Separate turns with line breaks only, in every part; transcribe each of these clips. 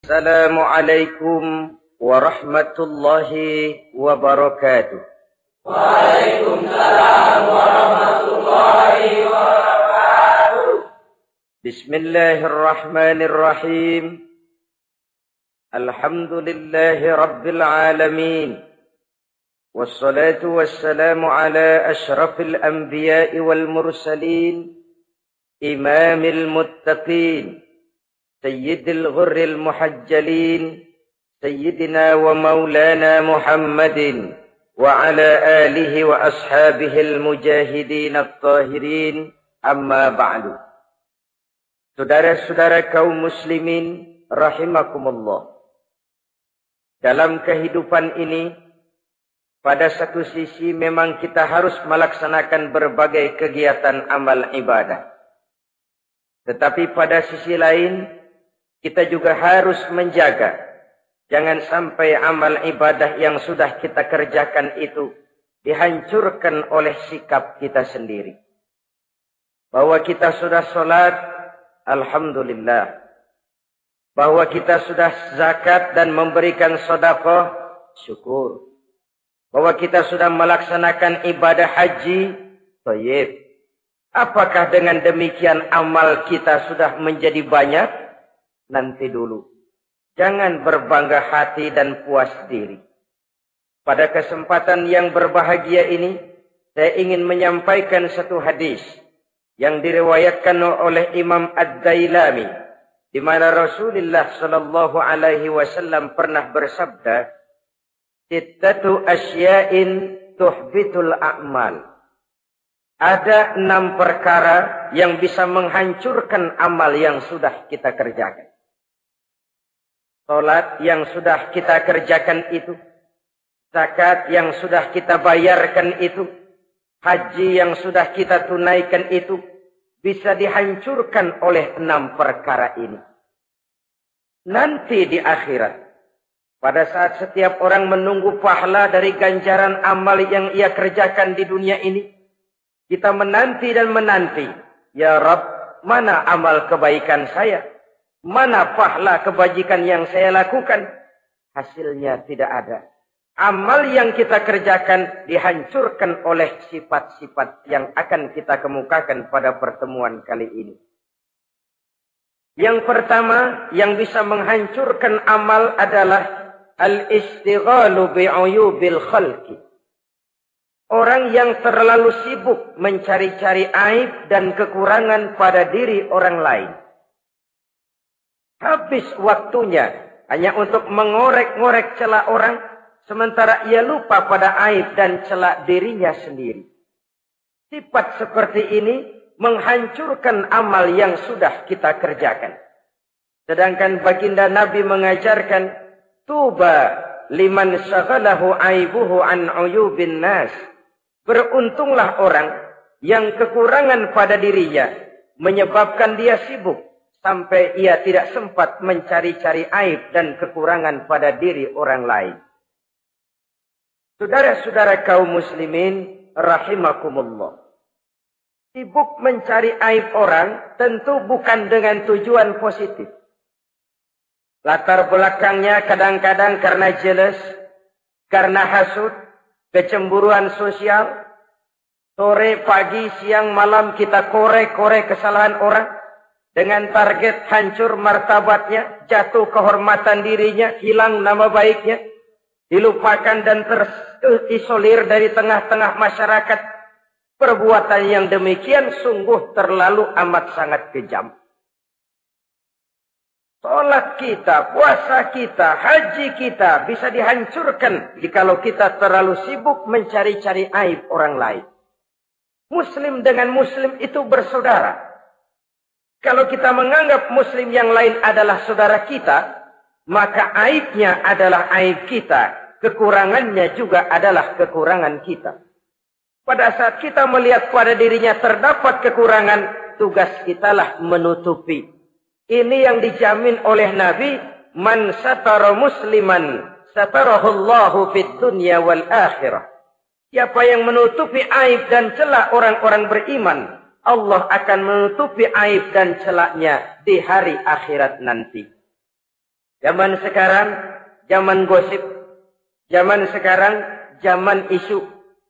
Assalamualaikum warahmatullahi wabarakatuh.
Waalaikumsalam warahmatullahi wabarakatuh.
Bismillahirrahmanirrahim. Alhamdulillahi rabbil alamin. Wassalatu wassalamu ala ashrafil anbiya'i wal mursalin. Imamil muttaqin. Sayyidil ghurril muhajjalin. Sayyidina wa maulana Muhammadin. Wa ala alihi wa ashabihil mujahidin at-tahirin. Amma ba'du. Saudara-saudara kaum muslimin rahimakumullah. Dalam kehidupan ini, pada satu sisi memang kita harus melaksanakan berbagai kegiatan amal ibadah. Tetapi pada sisi lain, kita juga harus menjaga. Jangan sampai amal ibadah yang sudah kita kerjakan itu dihancurkan oleh sikap kita sendiri. Bahwa kita sudah sholat, alhamdulillah. Bahwa kita sudah zakat dan memberikan sedekah, syukur. Bahwa kita sudah melaksanakan ibadah haji, thayyib. Apakah dengan demikian amal kita sudah menjadi banyak? Nanti dulu. Jangan berbangga hati dan puas diri. Pada kesempatan yang berbahagia ini, saya ingin menyampaikan satu hadis yang diriwayatkan oleh Imam Ad-Dailami, di mana Rasulullah sallallahu alaihi wasallam pernah bersabda, "Sittatu asya'in tuhbitul a'mal." Ada 6 perkara yang bisa menghancurkan amal yang sudah kita kerjakan. Salat yang sudah kita kerjakan itu, zakat yang sudah kita bayarkan itu, haji yang sudah kita tunaikan itu, bisa dihancurkan oleh 6 perkara ini. Nanti di akhirat, pada saat setiap orang menunggu pahala dari ganjaran amal yang ia kerjakan di dunia ini, kita menanti dan menanti. Ya Rabb, mana amal kebaikan saya? Mana pahala kebajikan yang saya lakukan? Hasilnya tidak ada. Amal yang kita kerjakan dihancurkan oleh sifat-sifat yang akan kita kemukakan pada pertemuan kali ini. Yang pertama yang bisa menghancurkan amal adalah al-istighalu bi'uyubil khalqi. Orang yang terlalu sibuk mencari-cari aib dan kekurangan pada diri orang lain. Habis waktunya hanya untuk mengorek-ngorek celah orang, sementara ia lupa pada aib dan celak dirinya sendiri. Sifat seperti ini menghancurkan amal yang sudah kita kerjakan. Sedangkan baginda Nabi mengajarkan, tuba liman syaghalahu aibuhu an uyubin nas. Beruntunglah orang yang kekurangan pada dirinya menyebabkan dia sibuk sampai ia tidak sempat mencari-cari aib dan kekurangan pada diri orang lain. Saudara-saudara kaum muslimin rahimakumullah. Sibuk mencari aib orang tentu bukan dengan tujuan positif. Latar belakangnya kadang-kadang karena jealous, karena hasud, kecemburuan sosial. Sore, pagi, siang, malam kita korek-korek kesalahan orang. Dengan target hancur martabatnya, jatuh kehormatan dirinya, hilang nama baiknya. Dilupakan dan terisolir dari tengah-tengah masyarakat. Perbuatan yang demikian sungguh terlalu amat sangat kejam. Salat kita, puasa kita, haji kita bisa dihancurkan jikalau kita terlalu sibuk mencari-cari aib orang lain. Muslim dengan muslim itu bersaudara. Kalau kita menganggap muslim yang lain adalah saudara kita, maka aibnya adalah aib kita, kekurangannya juga adalah kekurangan kita. Pada saat kita melihat pada dirinya terdapat kekurangan, tugas kitalah menutupi. Ini yang dijamin oleh Nabi, man satara musliman satarahullahu fid dunya wal akhirah. Siapa yang menutupi aib dan celah orang-orang beriman, Allah akan menutupi aib dan celaknya di hari akhirat nanti. Zaman sekarang, zaman gosip. Zaman sekarang, zaman isu.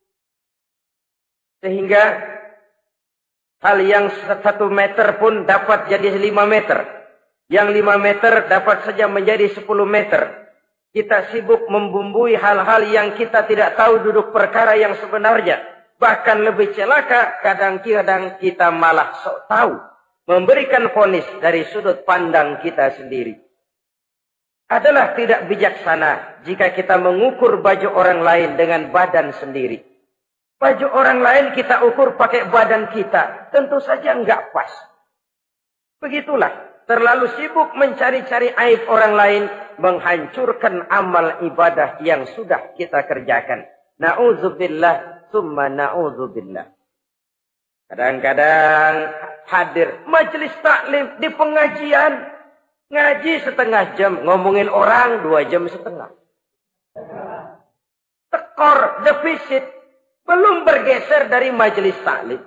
Sehingga hal yang 1 meter pun dapat jadi 5 meter. Yang 5 meter dapat saja menjadi 10 meter. Kita sibuk membumbui hal-hal yang kita tidak tahu duduk perkara yang sebenarnya. Bahkan lebih celaka, kadang-kadang kita malah sok tahu. Memberikan vonis dari sudut pandang kita sendiri. Adalah tidak bijaksana jika kita mengukur baju orang lain dengan badan sendiri. Baju orang lain kita ukur pakai badan kita. Tentu saja enggak pas. Begitulah. Terlalu sibuk mencari-cari aib orang lain. Menghancurkan amal ibadah yang sudah kita kerjakan. Na'udzubillah. Summa na'udzubillah. Kadang-kadang hadir majelis taklim di pengajian. Ngaji setengah jam. Ngomongin orang 2 jam setengah. Tekor, defisit. Belum bergeser dari majelis taklim.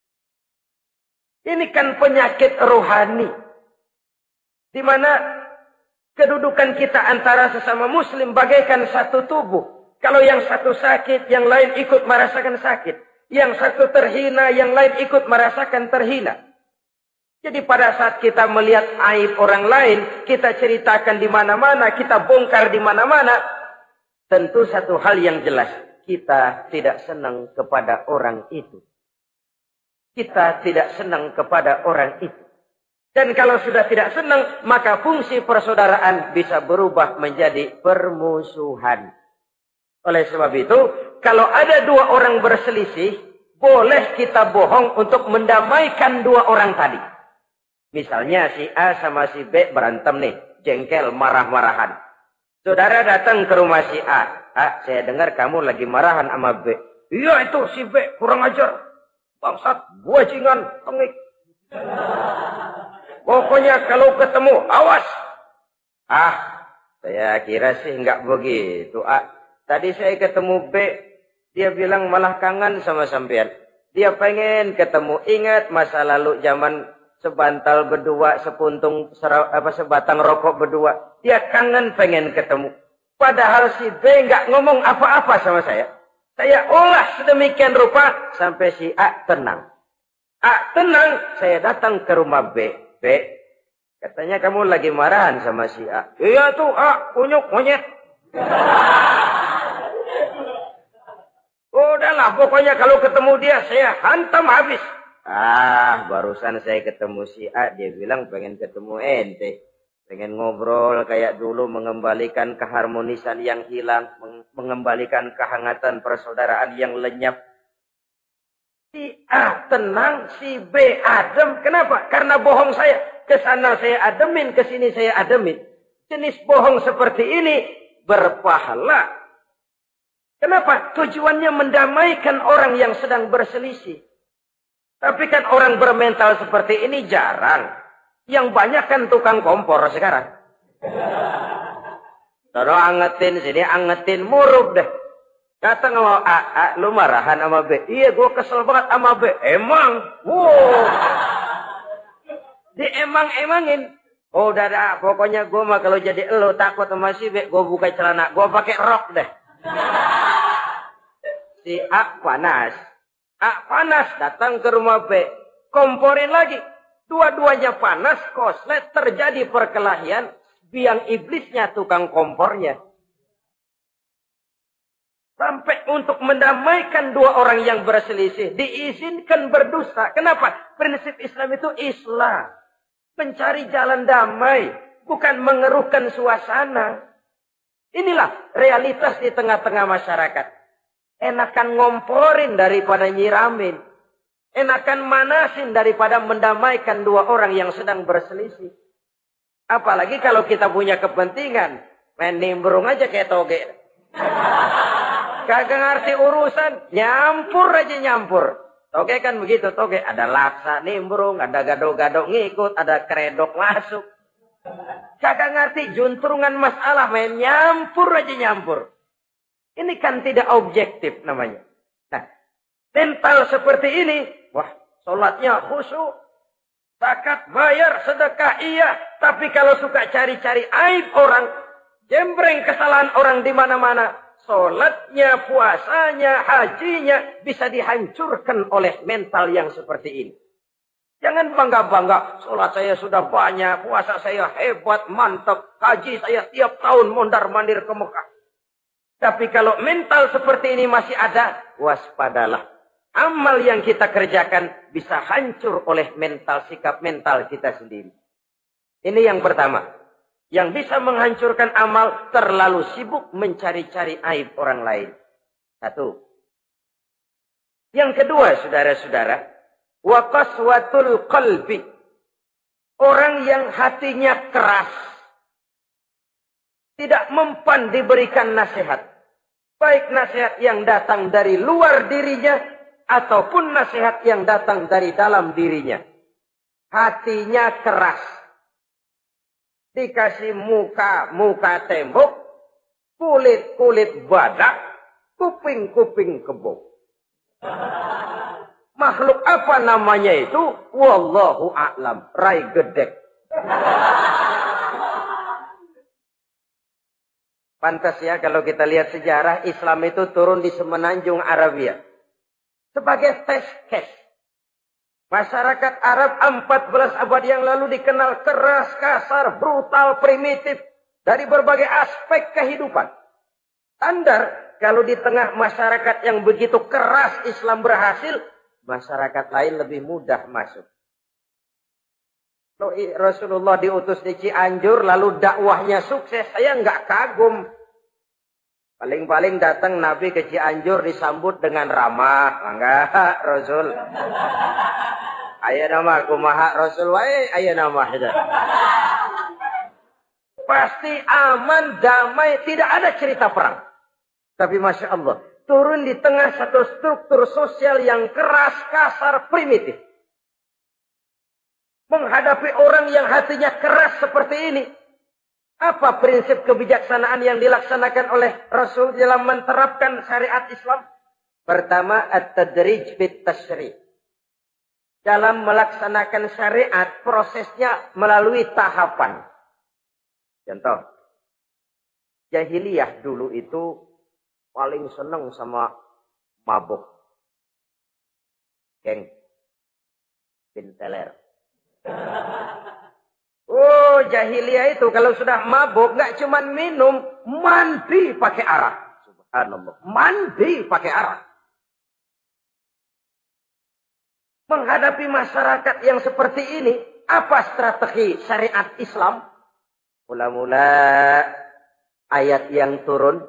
Ini kan penyakit rohani. Di mana kedudukan kita antara sesama muslim bagaikan satu tubuh. Kalau yang satu sakit, yang lain ikut merasakan sakit. Yang satu terhina, yang lain ikut merasakan terhina. Jadi pada saat kita melihat aib orang lain, kita ceritakan di mana-mana, kita bongkar di mana-mana. Tentu satu hal yang jelas, kita tidak senang kepada orang itu. Kita tidak senang kepada orang itu. Dan kalau sudah tidak senang, maka fungsi persaudaraan bisa berubah menjadi permusuhan. Oleh sebab itu, kalau ada 2 orang berselisih, boleh kita bohong untuk mendamaikan 2 orang tadi. Misalnya si A sama si B berantem nih, jengkel, marah-marahan. Saudara datang ke rumah si A. Ah, saya dengar kamu lagi marahan sama B. Iya itu si B, kurang ajar. Bangsat, bajingan, tengik. Pokoknya kalau ketemu, awas. Ah, saya kira sih enggak begitu. Ah, tadi saya ketemu B, dia bilang malah kangen sama sampean. Dia pengen ketemu, ingat masa lalu zaman sebantal berdua, sebatang rokok berdua. Dia kangen pengen ketemu. Padahal si B enggak ngomong apa-apa sama saya. Saya olah sedemikian rupa sampai si A tenang. A tenang, saya datang ke rumah B. B, katanya kamu lagi marahan sama si A. Iya tuh A, kunyuk monyet. Udahlah, pokoknya kalau ketemu dia saya hantam habis. Ah, barusan saya ketemu si A, dia bilang pengen ketemu ente. Pengen ngobrol kayak dulu, mengembalikan keharmonisan yang hilang, mengembalikan kehangatan persaudaraan yang lenyap. Si A tenang, si B adem. Kenapa? Karena bohong saya. Kesana saya ademin, kesini saya ademin. Jenis bohong seperti ini berpahala. Kenapa? Tujuannya mendamaikan orang yang sedang berselisih. Tapi kan orang bermental seperti ini jarang. Yang banyak kan tukang kompor sekarang. Taruh angetin, sini angetin, murub deh. Datang sama A, lu marahan sama B. Iya, gue kesel banget sama B. Emang? Wow. Diemang-emangin. Oh, udah, pokoknya gue mah kalau jadi elu takut sama si B, gue buka celana, gue pakai rok deh. Si A panas. A panas, datang ke rumah B. Komporin lagi. Dua-duanya panas, koslet, terjadi perkelahian. Biang iblisnya tukang kompornya. Sampai untuk mendamaikan 2 orang yang berselisih. Diizinkan berdusta. Kenapa? Prinsip Islam itu Islam. Mencari jalan damai. Bukan mengeruhkan suasana. Inilah realitas di tengah-tengah masyarakat. Enakan ngomporin daripada nyiramin. Enakan manasin daripada mendamaikan 2 orang yang sedang berselisih. Apalagi kalau kita punya kepentingan. Main nimbrung aja kayak toge. Kagak ngerti urusan. Nyampur aja nyampur. Toge kan begitu. Toge ada laksa nimbrung. Ada gado-gado ngikut. Ada kredok masuk. Kagak ngerti juntrungan masalah. Main nyampur aja nyampur. Ini kan tidak objektif namanya. Nah, mental seperti ini. Wah, sholatnya khusyuk. Zakat bayar, sedekah iya. Tapi kalau suka cari-cari aib orang, jembreng kesalahan orang di mana-mana, sholatnya, puasanya, hajinya bisa dihancurkan oleh mental yang seperti ini. Jangan bangga-bangga, sholat saya sudah banyak, puasa saya hebat, mantap, haji saya tiap tahun mondar-mandir ke Mekah. Tapi kalau mental seperti ini masih ada, waspadalah. Amal yang kita kerjakan bisa hancur oleh mental, sikap mental kita sendiri. Ini yang pertama. Yang bisa menghancurkan amal, terlalu sibuk mencari-cari aib orang lain. Satu. Yang kedua, saudara-saudara, wa qaswatul qalbi. Orang yang hatinya keras, tidak mempan diberikan nasihat. Baik nasihat yang datang dari luar dirinya, ataupun nasihat yang datang dari dalam dirinya. Hatinya keras. Dikasih muka tembok, kulit badak, kuping kebo. Makhluk apa namanya itu? Wallahu a'lam. Rai gedek. Pantas ya kalau kita lihat sejarah, Islam itu turun di semenanjung Arabia. Sebagai test case. Masyarakat Arab 14 abad yang lalu dikenal keras, kasar, brutal, primitif. Dari berbagai aspek kehidupan. Standar, kalau di tengah masyarakat yang begitu keras Islam berhasil, masyarakat lain lebih mudah masuk. Rasulullah diutus di Cianjur, lalu dakwahnya sukses, saya nggak kagum. Paling-paling datang Nabi ke Cianjur disambut dengan ramah. Enggak, Rasul. Ayo nama kumaha Rasul, wae ayo nama. Pasti aman, damai, tidak ada cerita perang. Tapi Masya Allah, turun di tengah satu struktur sosial yang keras, kasar, primitif. Menghadapi orang yang hatinya keras seperti ini. Apa prinsip kebijaksanaan yang dilaksanakan oleh Rasul dalam menerapkan syariat Islam? Pertama, at-tadrij bit tashri'. Dalam melaksanakan syariat, prosesnya melalui tahapan. Contoh, jahiliyah dulu itu paling senang sama mabuk. Geng. Binteler. Oh, jahiliyah itu kalau sudah mabuk nggak cuma minum, mandi pakai arak. Subhanallah, mandi pakai arak. Menghadapi masyarakat yang seperti ini, apa strategi syariat Islam? Mula-mula ayat yang turun.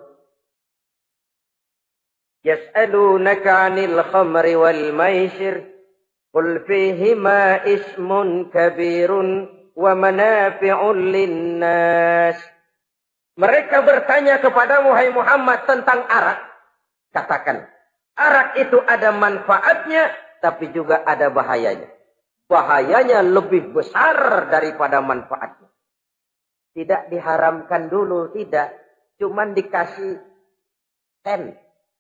Yas'alunaka 'anil khamri wal maisir. Qul fihima ismun kabirun wa manafi'un linnas. Mereka bertanya kepadamu, hai Muhammad, tentang arak. Katakan, arak itu ada manfaatnya, tapi juga ada bahayanya. Bahayanya lebih besar daripada manfaatnya. Tidak diharamkan dulu, tidak. Cuman dikasih sen.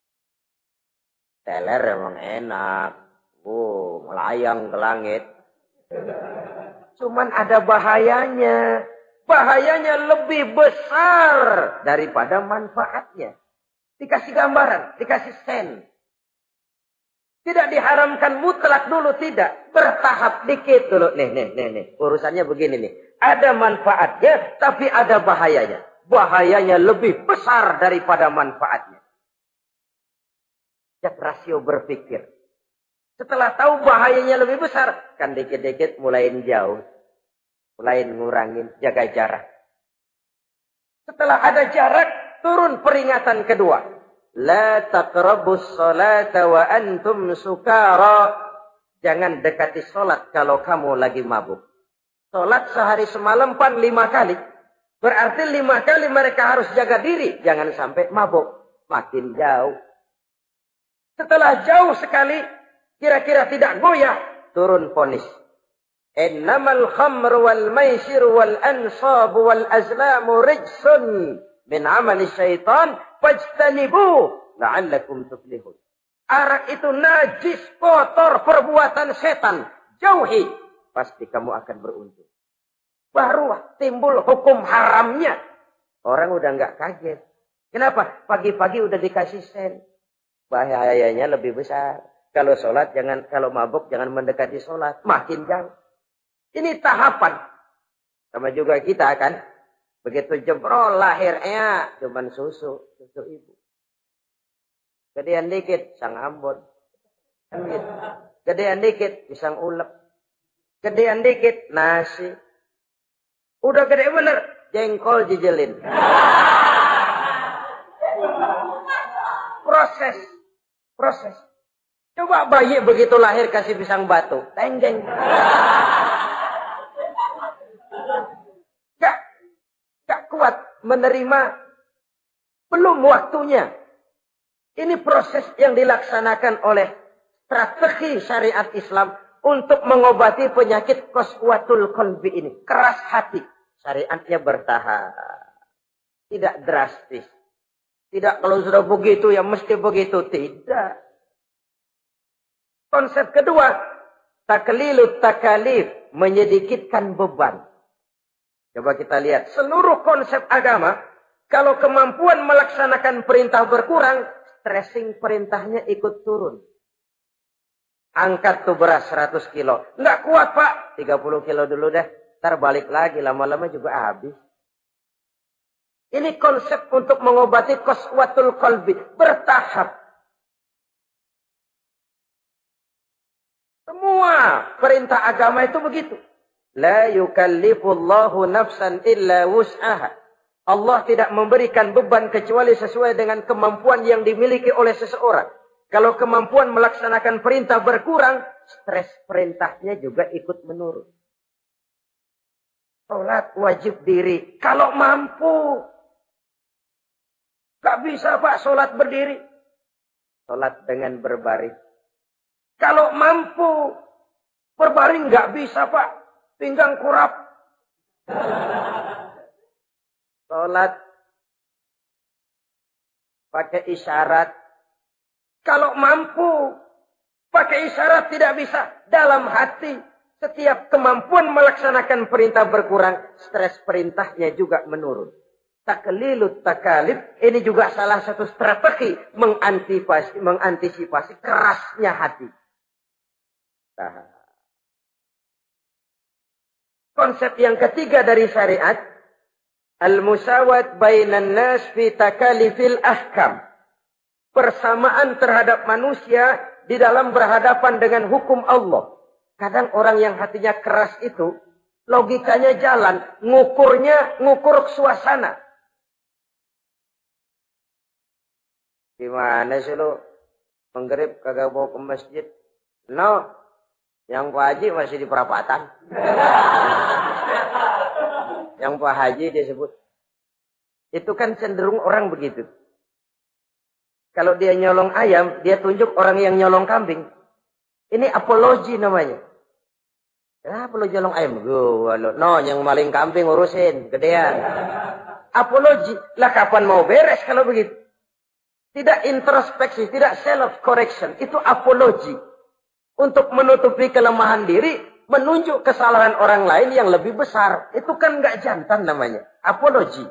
Teler emang enak. Oh, melayang ke langit. Cuman ada bahayanya. Bahayanya lebih besar daripada manfaatnya. Dikasih gambaran, dikasih sen. Tidak diharamkan mutlak dulu, tidak. Bertahap dikit dulu. Nih. Urusannya begini nih. Ada manfaatnya, tapi ada bahayanya. Bahayanya lebih besar daripada manfaatnya. Cek rasio berpikir. Setelah tahu bahayanya lebih besar, kan dikit-dikit mulain jauh. Mulain ngurangin, jaga jarak. Setelah ada jarak, turun peringatan kedua. La taqrabus salata wa antum sukara. Jangan dekati salat kalau kamu lagi mabuk. Salat sehari semalam 5 kali. Berarti 5 kali mereka harus jaga diri. Jangan sampai mabuk. Makin jauh. Setelah jauh sekali, kira-kira tidak goyah, turun vonis. Innamal khamru wal maisir wal ansab wal azlamu rijsun min amali syaitan fajtanibu la'allakum tuflihun. Arak itu najis, kotor, perbuatan setan. Jauhi. pasti kamu akan beruntung. Baru timbul hukum haramnya. Orang udah nggak kaget. Kenapa? Pagi-pagi udah dikasih sen. Bahayanya lebih besar. Kalau sholat jangan, kalau mabuk jangan mendekati sholat. Makin jauh. Ini tahapan. Sama juga kita kan. Begitu jemprol lahirnya cuman susu ibu. Gedean dikit sang Ambon. Kan gitu. Gedean dikit pisang ulek. Gedean dikit nasi. Udah gede bener jengkol jijelin. Proses. Coba bayi begitu lahir kasih pisang batu, tenggeng. Gak kuat menerima, belum waktunya. Ini proses yang dilaksanakan oleh strategi syariat Islam untuk mengobati penyakit qaswatul qalbi ini. Keras hati. Syariatnya bertahap. Tidak drastis. Tidak kalau sudah begitu ya mesti begitu. Tidak. Konsep kedua. Taklilut takalif. Menyedikitkan beban. Coba kita lihat. Seluruh konsep agama. Kalau kemampuan melaksanakan perintah berkurang. Stressing perintahnya ikut turun. Angkat tuh beras 100 kilo. Nggak kuat pak. 30 kilo dulu deh. Ntar balik lagi. Lama-lama juga habis. Ini konsep untuk mengobati qaswatul qalbi. Bertahap. Semua perintah agama itu begitu. La yukallifullahu nafsan illa wus'aha. Allah tidak memberikan beban kecuali sesuai dengan kemampuan yang dimiliki oleh seseorang. Kalau kemampuan melaksanakan perintah berkurang, stres perintahnya juga ikut menurun. Sholat wajib diri. Kalau mampu. Gak bisa pak sholat berdiri. Sholat dengan berbaring. Kalau mampu. Berbaring gak bisa pak. Pinggang kurap. Sholat. Pakai isyarat. Kalau mampu. Pakai isyarat tidak bisa. Dalam hati. Setiap kemampuan melaksanakan perintah berkurang. Stres perintahnya juga menurun. Taklilut takalif. Ini juga salah satu strategi. Mengantisipasi kerasnya hati. Nah. Konsep yang ketiga dari syariat. Al-musawat bainan nas fi takalifil ahkam. Persamaan terhadap manusia di dalam berhadapan dengan hukum Allah. Kadang orang yang hatinya keras itu, logikanya jalan, ngukur suasana. Gimana sih lu? Menggerib kagak bawa ke masjid? No, yang Pak Haji masih di perapatan. Yang Pak Haji dia sebut. Itu kan cenderung orang begitu. Kalau dia nyolong ayam, dia tunjuk orang yang nyolong kambing. Ini apologi namanya. Kenapa lo nyolong ayam? No, yang maling kambing urusin. Gedean. Apologi. Lah kapan mau beres kalau begitu? Tidak introspeksi, tidak self-correction. Itu apologi. Untuk menutupi kelemahan diri, menunjuk kesalahan orang lain yang lebih besar. Itu kan nggak jantan namanya. Apologi.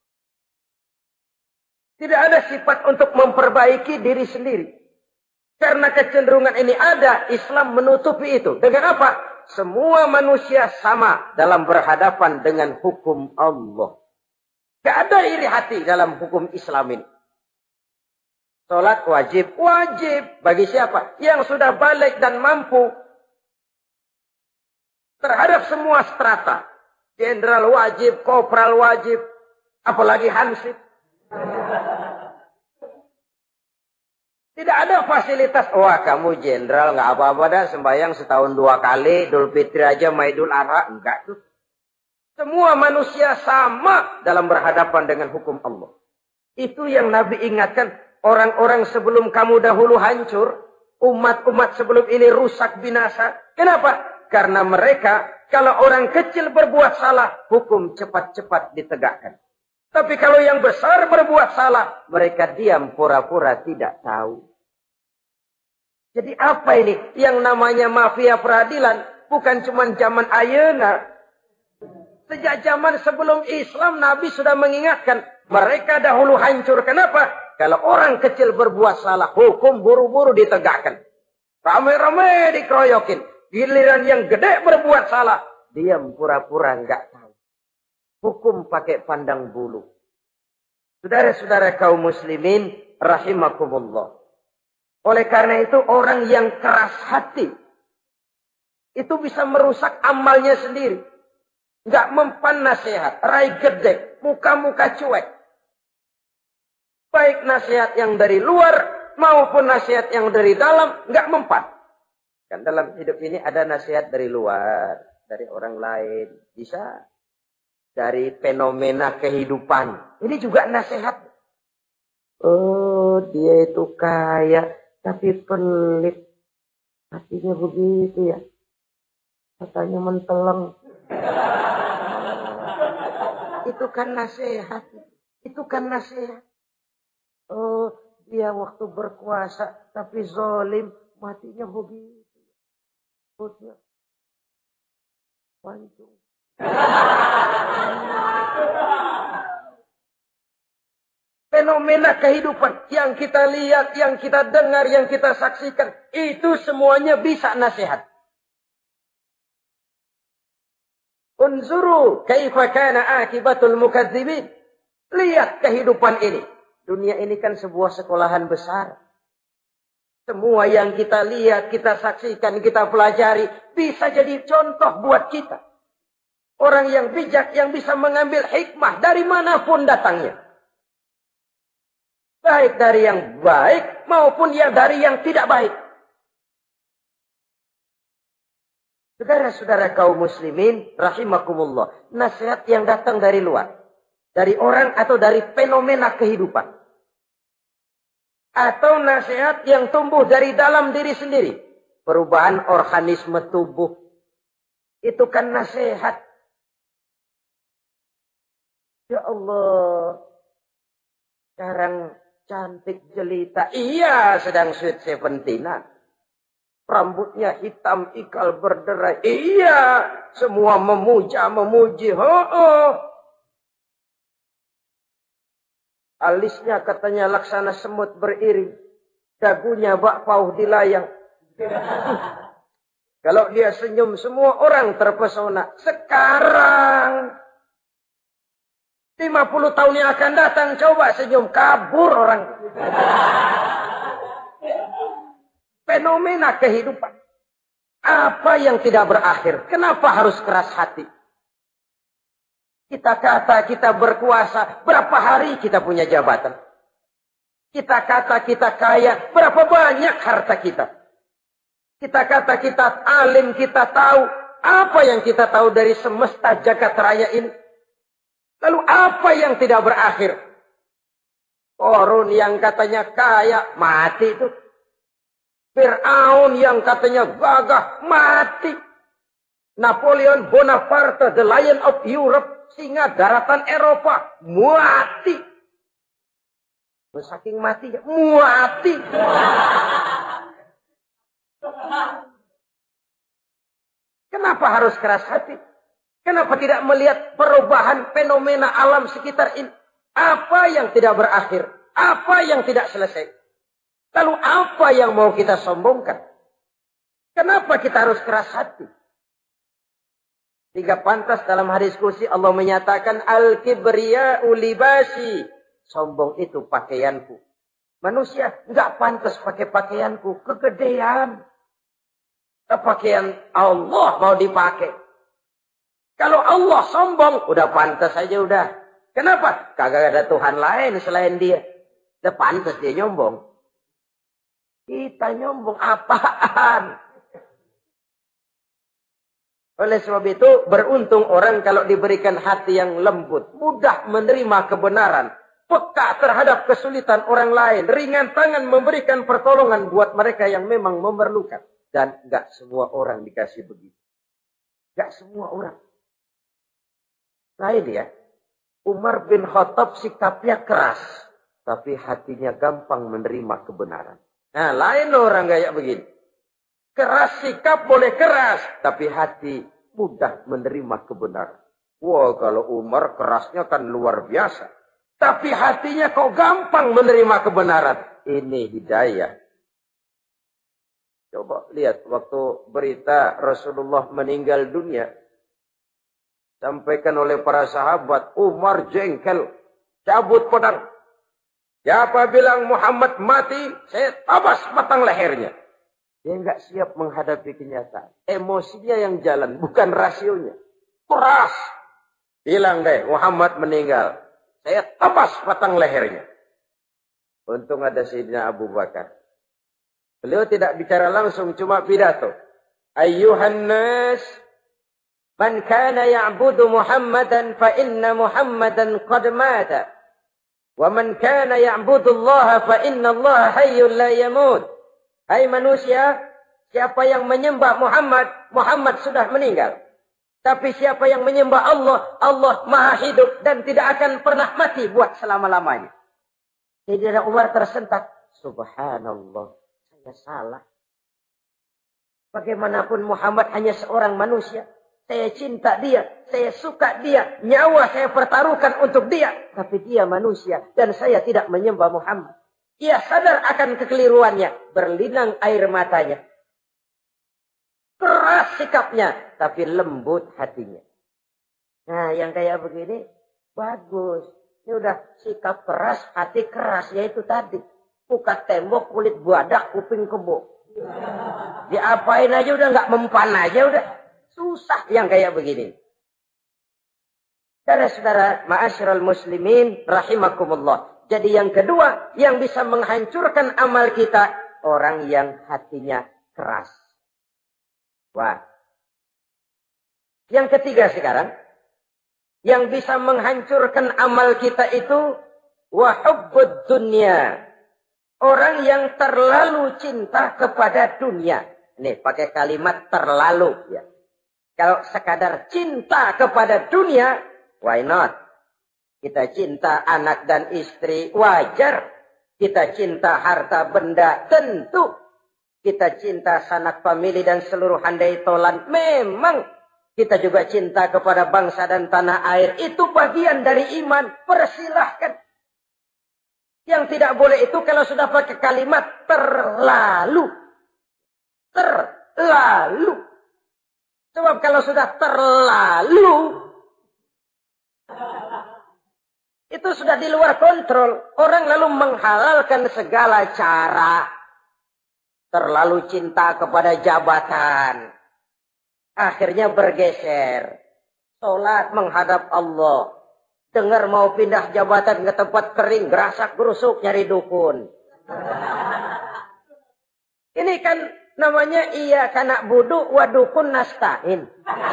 Tidak ada sifat untuk memperbaiki diri sendiri. Karena kecenderungan ini ada, Islam menutupi itu. Dengan apa? Semua manusia sama dalam berhadapan dengan hukum Allah. Tidak ada iri hati dalam hukum Islam ini. Salat wajib. Wajib. Bagi siapa? Yang sudah balik dan mampu. Terhadap semua strata. Jenderal wajib, kopral wajib. Apalagi hansip. Tidak ada fasilitas. Wah kamu jenderal nggak apa-apa dah. Sembahyang setahun 2 kali. Idul Fitri aja sama Idul Adha. Enggak tuh. Semua manusia sama dalam berhadapan dengan hukum Allah. Itu yang Nabi ingatkan. Orang-orang sebelum kamu dahulu hancur. Umat-umat sebelum ini rusak binasa. Kenapa? Karena mereka. Kalau orang kecil berbuat salah. Hukum cepat-cepat ditegakkan. Tapi kalau yang besar berbuat salah, mereka diam pura-pura tidak tahu. Jadi apa ini? Yang namanya mafia peradilan Bukan cuma zaman ayeuna. Sejak zaman sebelum Islam, Nabi sudah mengingatkan. Mereka dahulu hancur. Kenapa? Kalau orang kecil berbuat salah, hukum buru-buru ditegakkan. Rame-rame dikeroyokin. Giliran yang gede berbuat salah, diam pura-pura enggak tahu. Hukum pakai pandang bulu. Saudara-saudara kaum muslimin, rahimakumullah. Oleh karena itu orang yang keras hati, itu bisa merusak amalnya sendiri. Enggak mempan nasihat, rai gede, muka-muka cuek. Baik nasihat yang dari luar maupun nasihat yang dari dalam, enggak mempan. Kan dalam hidup ini ada nasihat dari luar, dari orang lain, bisa dari fenomena kehidupan. Ini juga nasihat. Oh, dia itu kaya, tapi pelit. Hatinya begitu ya. Katanya menteleng. Itu kan nasihat. Itu kan nasihat. Oh, dia waktu berkuasa, tapi zalim, matinya begitu. Perutnya pancung. Fenomena kehidupan yang kita lihat, yang kita dengar, yang kita saksikan, itu semuanya bisa nasihat. Unzuru kaifa kana akibatul mukadzibin. Lihat kehidupan ini. Dunia ini kan sebuah sekolahan besar. Semua yang kita lihat, kita saksikan, kita pelajari, bisa jadi contoh buat kita. Orang yang bijak, yang bisa mengambil hikmah dari manapun datangnya. Baik dari yang baik maupun dari yang tidak baik. Saudara-saudara kaum muslimin, rahimakumullah. Nasihat yang datang dari luar. Dari orang atau dari fenomena kehidupan. Atau nasihat yang tumbuh dari dalam diri sendiri. Perubahan organisme tubuh. Itu kan nasihat. Ya Allah. Sekarang cantik jelita. Iya, sedang sweet 17-an. Rambutnya hitam, ikal berderai. Iya, semua memuja, memuji. Alisnya katanya laksana semut beriring. Dagunya bak pauh dilayang. Kalau dia senyum, semua orang terpesona. Sekarang 50 tahun yang akan datang, coba senyum, kabur orang. Fenomena kehidupan. Apa yang tidak berakhir? Kenapa harus keras hati? Kita kata kita berkuasa, berapa hari kita punya jabatan? Kita kata kita kaya, berapa banyak harta kita? Kita kata kita alim, kita tahu. Apa yang kita tahu dari semesta jagat raya ini? Lalu apa yang tidak berakhir? Korun yang katanya kaya, mati itu. Fir'aun yang katanya gagah, mati. Napoleon Bonaparte, the Lion of Europe, singa daratan Eropa, mati. Saking mati, mati. Kenapa harus keras hati? Kenapa tidak melihat perubahan fenomena alam sekitar ini? Apa yang tidak berakhir? Apa yang tidak selesai? Lalu apa yang mau kita sombongkan? Kenapa kita harus keras hati? Tiga pantas dalam hadis kursi Allah menyatakan al-kibriya'u libasi. Sombong itu pakaianku. Manusia enggak pantas pakai pakaianku. Kegedean. Pakaian Allah mau dipakai. Kalau Allah sombong, udah pantas aja udah. Kenapa? Kagak ada Tuhan lain selain dia. Udah pantas dia nyombong. Kita nyombong apaan? Oleh sebab itu, beruntung orang kalau diberikan hati yang lembut. Mudah menerima kebenaran. Peka terhadap kesulitan orang lain. Ringan tangan memberikan pertolongan buat mereka yang memang memerlukan. Dan enggak semua orang dikasih begitu. Enggak semua orang. Lain ya. Umar bin Khattab sikapnya keras. Tapi hatinya gampang menerima kebenaran. Nah, lain orang kayak begini. Keras sikap boleh keras, tapi hati mudah menerima kebenaran. Wah, kalau Umar kerasnya kan luar biasa. Tapi hatinya kok gampang menerima kebenaran. Ini hidayah. Coba lihat waktu berita Rasulullah meninggal dunia. Sampaikan oleh para sahabat, Umar jengkel, cabut pedang. Siapa bilang Muhammad mati, saya tabas batang lehernya. Dia enggak siap menghadapi kenyataan. Emosinya yang jalan, bukan rasionya. Keras. Bilang deh, Muhammad meninggal. Saya tabas batang lehernya. Untung ada Sayyidina Abu Bakar. Beliau tidak bicara langsung, cuma pidato. Ayyuhan nas, man kana ya'budu Muhammadan fa inna Muhammadan qad mata. Wa man kana ya'budu Allah fa inna Allah hayyun la yamut. Hai manusia, siapa yang menyembah Muhammad, Muhammad sudah meninggal. Tapi siapa yang menyembah Allah, Allah maha hidup dan tidak akan pernah mati buat selama-lamanya. Sayyidina Umar tersentak. Subhanallah, saya salah. Bagaimanapun Muhammad hanya seorang manusia. Saya cinta dia, saya suka dia, nyawa saya pertaruhkan untuk dia. Tapi dia manusia dan saya tidak menyembah Muhammad. Ia sadar akan kekeliruannya, berlinang air matanya. Keras sikapnya, tapi lembut hatinya. Nah, yang kayak begini, bagus. Ini udah sikap keras, hati keras, yaitu tadi. Buka tembok, kulit badak, kuping kebo. Diapain aja udah nggak mempan aja udah. Susah yang kayak begini. Saudara-saudara, ma'asyiral muslimin, rahimakumullah. Jadi yang kedua, yang bisa menghancurkan amal kita, orang yang hatinya keras. Wah. Yang ketiga sekarang, yang bisa menghancurkan amal kita itu, wahubbud dunya. Orang yang terlalu cinta kepada dunia. Nih, pakai kalimat terlalu. Ya. Kalau sekadar cinta kepada dunia, why not? Kita cinta anak dan istri, wajar. Kita cinta harta benda, tentu. Kita cinta sanak famili dan seluruh handai tolan, memang. Kita juga cinta kepada bangsa dan tanah air. Itu bagian dari iman, persilahkan. Yang tidak boleh itu kalau sudah pakai kalimat terlalu. Terlalu. Sebab kalau sudah terlalu, itu sudah di luar kontrol. Orang lalu menghalalkan segala cara. Terlalu cinta kepada jabatan. Akhirnya bergeser. Sholat menghadap Allah. Dengar mau pindah jabatan ke tempat kering. Gerasak gerusuk nyari dukun. Ini kan namanya iya kana budu wa dukun nasta'in.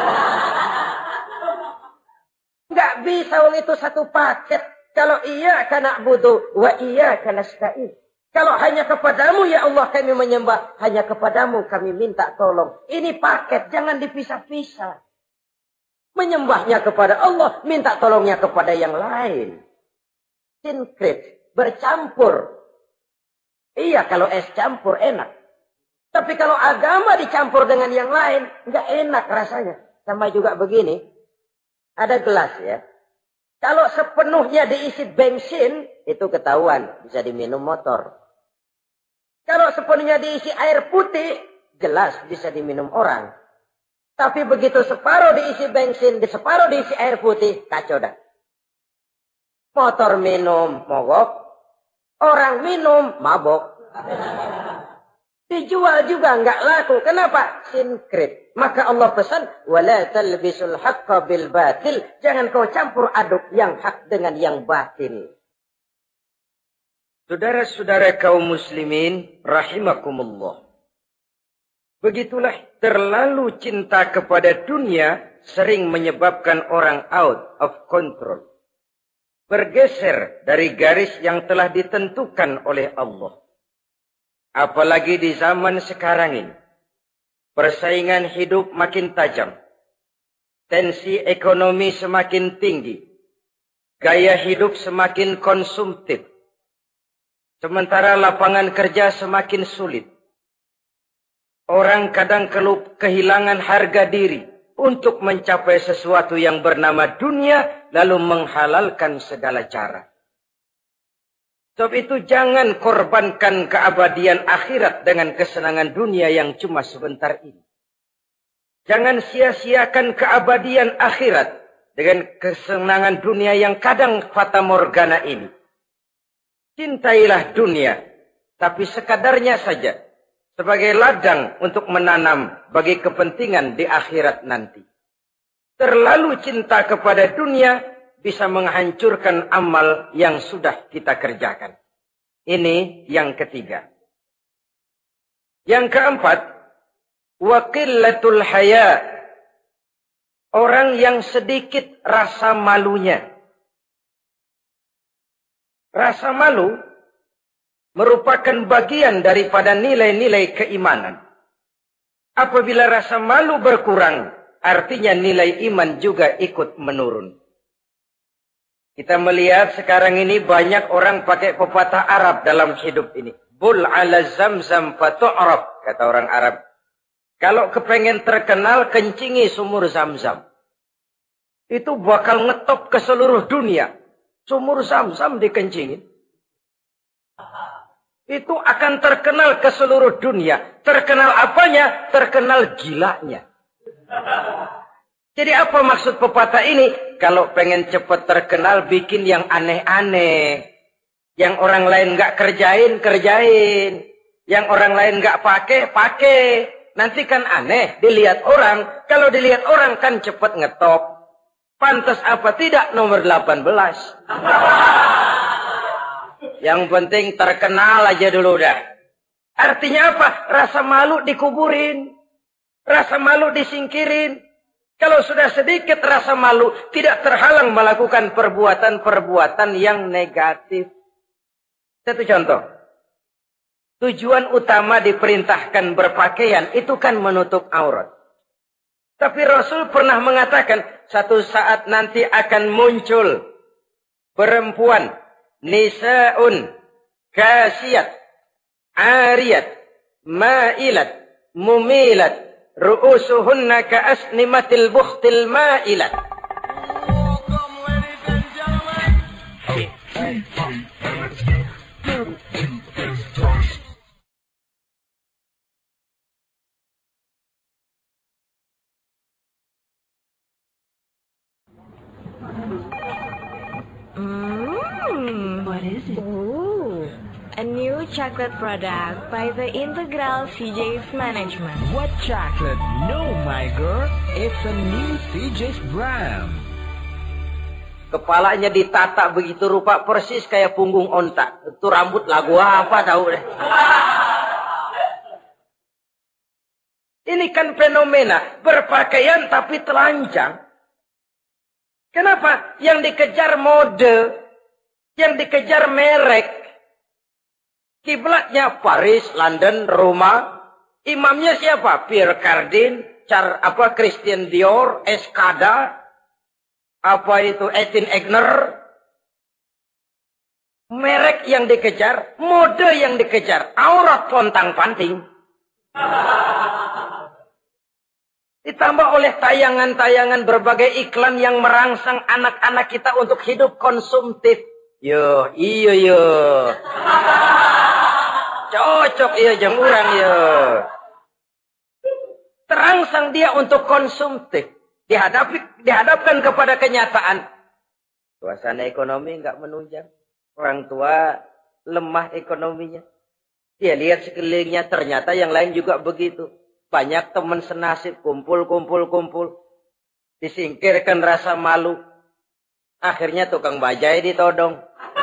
Nggak bisa wong itu satu paket. Kalau iya kana budu wa iya kana nasta'in. Kalau hanya kepadamu ya Allah kami menyembah, hanya kepadamu kami minta tolong. Ini paket, jangan dipisah-pisah. Menyembahnya kepada Allah, minta tolongnya kepada yang lain. Sinkret, bercampur. Iya, kalau es campur enak. Tapi kalau agama dicampur dengan yang lain, nggak enak rasanya. Sama juga begini, ada gelas ya. Kalau sepenuhnya diisi bensin, itu ketahuan, bisa diminum motor. Kalau sepenuhnya diisi air putih, jelas bisa diminum orang. Tapi begitu separuh diisi bensin, di separuh diisi air putih, kacau dah. Motor minum, mogok. Orang minum, mabok. Dijual juga nggak laku. Kenapa? Sinkret. Maka Allah pesan, wala talbisul haqqa bil batil. Jangan kau campur aduk yang hak dengan yang batil. Saudara-saudara kaum muslimin, rahimakumullah. Begitulah terlalu cinta kepada dunia sering menyebabkan orang out of control. Bergeser dari garis yang telah ditentukan oleh Allah. Apalagi di zaman sekarang ini. Persaingan hidup makin tajam. Tensi ekonomi semakin tinggi. Gaya hidup semakin konsumtif. Sementara lapangan kerja semakin sulit. Orang kadang kehilangan harga diri untuk mencapai sesuatu yang bernama dunia, lalu menghalalkan segala cara. Sebab itu jangan korbankan keabadian akhirat dengan kesenangan dunia yang cuma sebentar ini. Jangan sia-siakan keabadian akhirat dengan kesenangan dunia yang kadang fata morgana ini. Cintailah dunia, tapi sekadarnya saja, sebagai ladang untuk menanam bagi kepentingan di akhirat nanti. Terlalu cinta kepada dunia bisa menghancurkan amal yang sudah kita kerjakan. Ini yang ketiga. Yang keempat, wa qillatul haya. Orang yang sedikit rasa malunya. Rasa malu merupakan bagian daripada nilai-nilai keimanan. Apabila rasa malu berkurang, artinya nilai iman juga ikut menurun. Kita melihat sekarang ini banyak orang pakai pepatah Arab dalam hidup ini. Bul ala zamzam fatu'raf, kata orang Arab. Kalau kepengen terkenal, kencingi sumur Zam-Zam. Itu bakal ngetop ke seluruh dunia. Sumur Zam-Zam dikencingin. Itu akan terkenal ke seluruh dunia. Terkenal apanya? Terkenal gilanya. Jadi apa maksud pepatah ini? Kalau pengen cepat terkenal, bikin yang aneh-aneh. Yang orang lain nggak kerjain, kerjain. Yang orang lain nggak pakai, pakai. Nanti kan aneh, dilihat orang. Kalau dilihat orang kan cepat ngetop. Pantas apa tidak nomor 18. Yang penting terkenal aja dulu dah. Artinya apa? Rasa malu dikuburin. Rasa malu disingkirin. Kalau sudah sedikit rasa malu, tidak terhalang melakukan perbuatan-perbuatan yang negatif. Satu contoh. Tujuan utama diperintahkan berpakaian itu kan menutup aurat. Tapi Rasul pernah mengatakan, satu saat nanti akan muncul perempuan, nisa'un, kasiyat, ariyat, ma'ilat, mumilat, ru'usuhunna ka'asnimatil bukhtil ma'ilat.
What is it? Ooh, a new chocolate product by the Integral CJ's Management.
What chocolate? No, my girl. It's a new CJ's brand.
Kepalanya ditata begitu rupa persis kayak punggung onta. Itu rambut lagu apa tahu deh. Ini kan fenomena berpakaian tapi telanjang. Kenapa? Yang dikejar mode, yang dikejar merek. Kiblatnya Paris, London, Roma. Imamnya siapa? Pierre Cardin, Christian Dior, Escada, Etienne Egner. Merek yang dikejar, mode yang dikejar, aurat pontang-panting. Ditambah oleh tayangan-tayangan berbagai iklan yang merangsang anak-anak kita untuk hidup konsumtif. Yo, iyo yo. Cocok iya jeng urang yo. Terangsang dia untuk konsumtif. Dihadapkan kepada kenyataan. Suasana ekonomi enggak menunjang. Orang tua lemah ekonominya. Dia lihat sekelilingnya ternyata yang lain juga begitu. Banyak teman senasib, kumpul. Disingkirkan rasa malu. Akhirnya tukang bajai ditodong.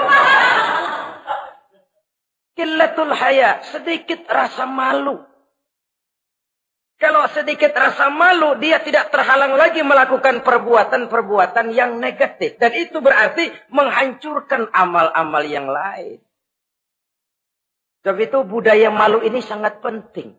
Qillatul haya, sedikit rasa malu. Kalau sedikit rasa malu, dia tidak terhalang lagi melakukan perbuatan-perbuatan yang negatif. Dan itu berarti menghancurkan amal-amal yang lain. Sebab itu budaya malu ini sangat penting.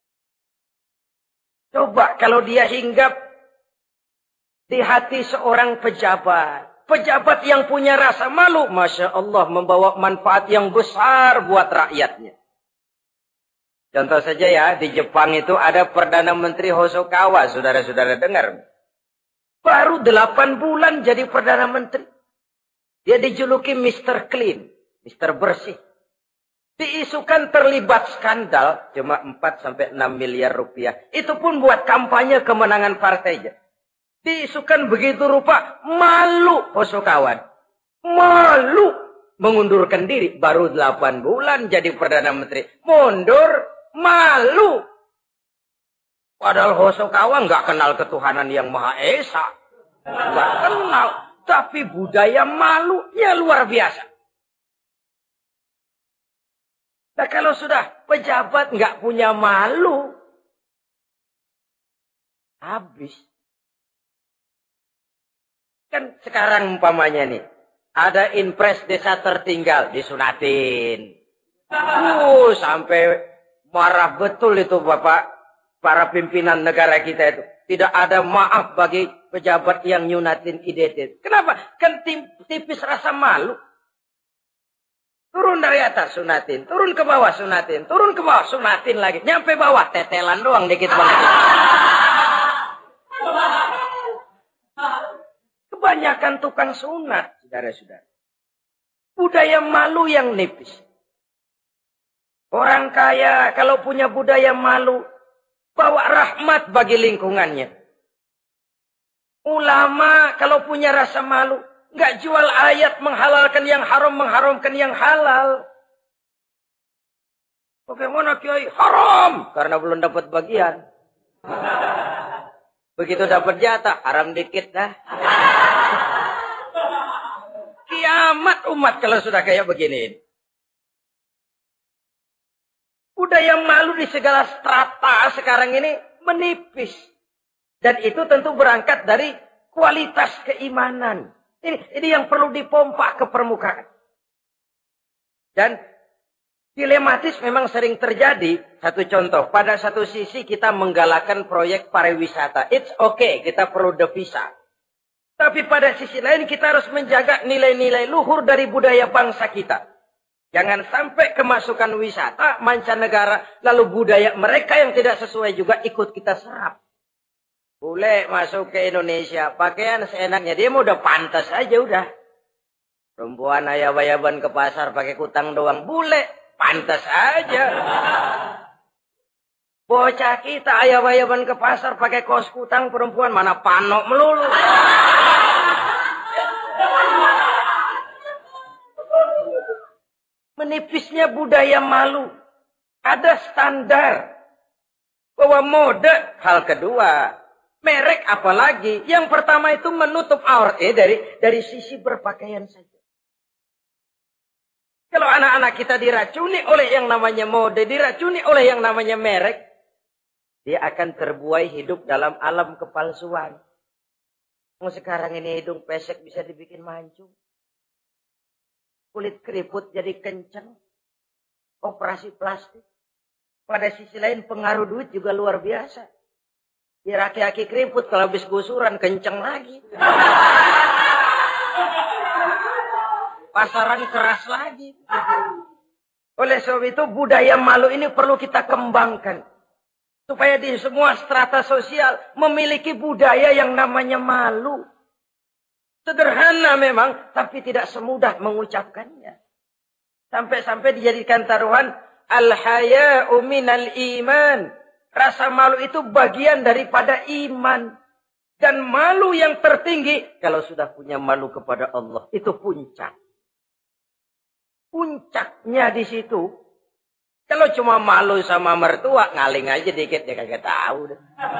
Coba kalau dia hinggap di hati seorang pejabat. Pejabat yang punya rasa malu, Masya Allah, membawa manfaat yang besar buat rakyatnya. Contoh saja ya, di Jepang itu ada Perdana Menteri Hosokawa, saudara-saudara dengar. Baru 8 bulan jadi Perdana Menteri. Dia dijuluki Mr. Clean, Mr. Bersih. Diisukan terlibat skandal cuma 4-6 miliar rupiah. Itu pun buat kampanye kemenangan partainya. Diisukan begitu rupa, malu Hosokawan. Malu mengundurkan diri. Baru 8 bulan jadi Perdana Menteri. Mundur, malu. Padahal Hosokawa nggak kenal ketuhanan yang Maha Esa. Nggak kenal. Tapi budaya malunya luar biasa. Nah kalau sudah pejabat nggak punya malu, habis. Kan sekarang umpamanya nih, ada impres desa tertinggal, disunatin. Sampai marah betul itu Bapak, para pimpinan negara kita itu. Tidak ada maaf bagi pejabat yang nyunatin IDT. Kenapa? Kan tipis rasa malu. Turun dari atas, sunatin. Turun ke bawah, sunatin. Turun ke bawah, sunatin lagi. Nyampe bawah, tetelan doang dikit banget. Kebanyakan tukang sunat, saudara-saudara. Budaya malu yang nipis. Orang kaya kalau punya budaya malu, bawa rahmat bagi lingkungannya. Ulama kalau punya rasa malu, nggak jual ayat menghalalkan yang haram, mengharamkan yang halal. Bagaimana Kiai? Haram! Karena belum dapat bagian. Begitu dapat jatah, haram dikit dah. Kiamat umat kalau sudah kayak begini. Budaya malu di segala strata sekarang ini menipis. Dan itu tentu berangkat dari kualitas keimanan. Ini yang perlu dipompa ke permukaan. Dan dilematis memang sering terjadi. Satu contoh, pada satu sisi kita menggalakkan proyek pariwisata. It's okay, kita perlu devisa. Tapi pada sisi lain kita harus menjaga nilai-nilai luhur dari budaya bangsa kita. Jangan sampai kemasukan wisata mancanegara, lalu budaya mereka yang tidak sesuai juga ikut kita serap. Boleh masuk ke Indonesia, pakaian seenaknya. Dia mau udah pantas aja udah. Perempuan ayab-ayaban ke pasar pakai kutang doang. Boleh, pantas aja. Bocah kita ayab-ayaban ke pasar pakai kaos kutang, perempuan mana panok melulu. Menipisnya budaya malu. Ada standar. Bahwa mode, hal kedua. Merek apalagi. Yang pertama itu menutup aurat. Dari sisi berpakaian saja. Kalau anak-anak kita diracuni oleh yang namanya mode, diracuni oleh yang namanya merek, dia akan terbuai hidup dalam alam kepalsuan. Sekarang ini hidung pesek bisa dibikin mancung. Kulit keriput jadi kencang. Operasi plastik. Pada sisi lain pengaruh duit juga luar biasa. Ya aki-aki keriput kalau habis gusuran kencang lagi. Pasaran keras lagi. Oleh sebab itu budaya malu ini perlu kita kembangkan. Supaya di semua strata sosial memiliki budaya yang namanya malu. Sederhana memang, tapi tidak semudah mengucapkannya. Sampai-sampai dijadikan taruhan, al-haya'u minal iman. Rasa malu itu bagian daripada iman. Dan malu yang tertinggi, kalau sudah punya malu kepada Allah, itu puncak. Puncaknya di situ. Kalau cuma malu sama mertua, ngaling aja dikit, dia kagak tahu.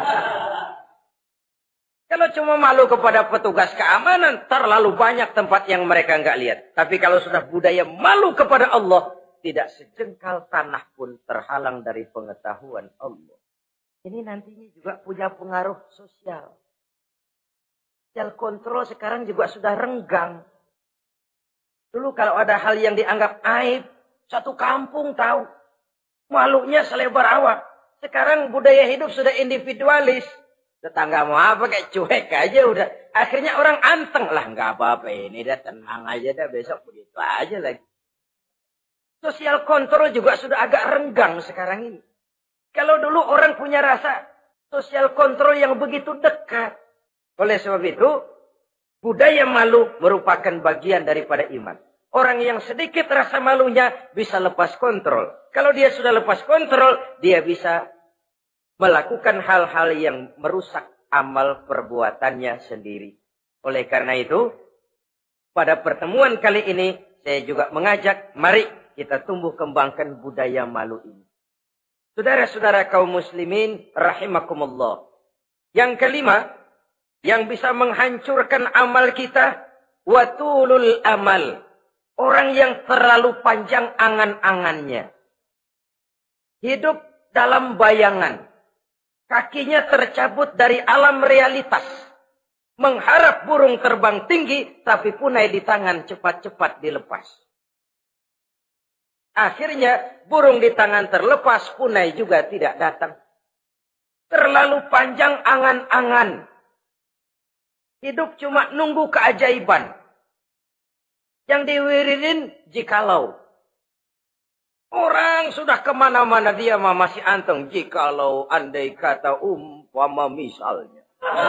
Kalau cuma malu kepada petugas keamanan, terlalu banyak tempat yang mereka nggak lihat. Tapi kalau sudah budaya malu kepada Allah, tidak sejengkal tanah pun terhalang dari pengetahuan Allah. Ini nantinya juga punya pengaruh sosial. Sosial kontrol sekarang juga sudah renggang. Dulu kalau ada hal yang dianggap aib, satu kampung tahu. Malunya selebar awak. Sekarang budaya hidup sudah individualis. Tetangga mau apa kayak cuek aja udah. Akhirnya orang anteng lah. Nggak apa-apa ini dah tenang aja dah. Besok begitu aja lagi. Sosial kontrol juga sudah agak renggang sekarang ini. Kalau dulu orang punya rasa sosial kontrol yang begitu dekat. Oleh sebab itu, budaya malu merupakan bagian daripada iman. Orang yang sedikit rasa malunya bisa lepas kontrol. Kalau dia sudah lepas kontrol, dia bisa melakukan hal-hal yang merusak amal perbuatannya sendiri. Oleh karena itu, pada pertemuan kali ini, saya juga mengajak, mari kita tumbuh kembangkan budaya malu ini. Saudara-saudara kaum muslimin, rahimakumullah. Yang kelima, yang bisa menghancurkan amal kita, watulul amal. Orang yang terlalu panjang angan-angannya. Hidup dalam bayangan. Kakinya tercabut dari alam realitas. Mengharap burung terbang tinggi, tapi punai di tangan cepat-cepat dilepas. Akhirnya burung di tangan terlepas, punai juga tidak datang. Terlalu panjang angan-angan. Hidup cuma nunggu keajaiban. Yang diwiridin jikalau. Orang sudah kemana-mana, dia masih anteng. Jikalau, andai kata, umpama misalnya.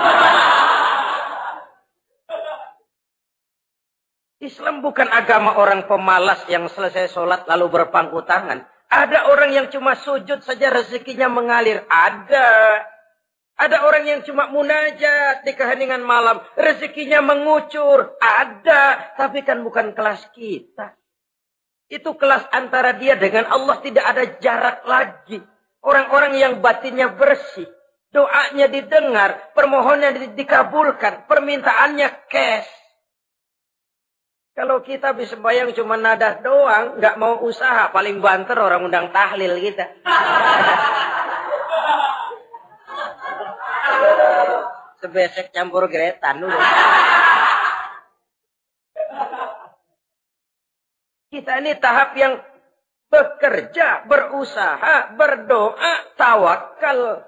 Islam bukan agama orang pemalas yang selesai sholat lalu berpangku tangan. Ada orang yang cuma sujud saja rezekinya mengalir. Ada orang yang cuma munajat di keheningan malam. Rezekinya mengucur. Ada. Tapi kan bukan kelas kita. Itu kelas antara dia dengan Allah, tidak ada jarak lagi. Orang-orang yang batinnya bersih. Doanya didengar. Permohonannya dikabulkan. Permintaannya cash. Kalau kita bisa bayang cuma nadah doang. Nggak mau usaha. Paling banter orang undang tahlil kita. Sebesek campur geretan dulu. Kita ini tahap yang bekerja, berusaha, berdoa, tawakal.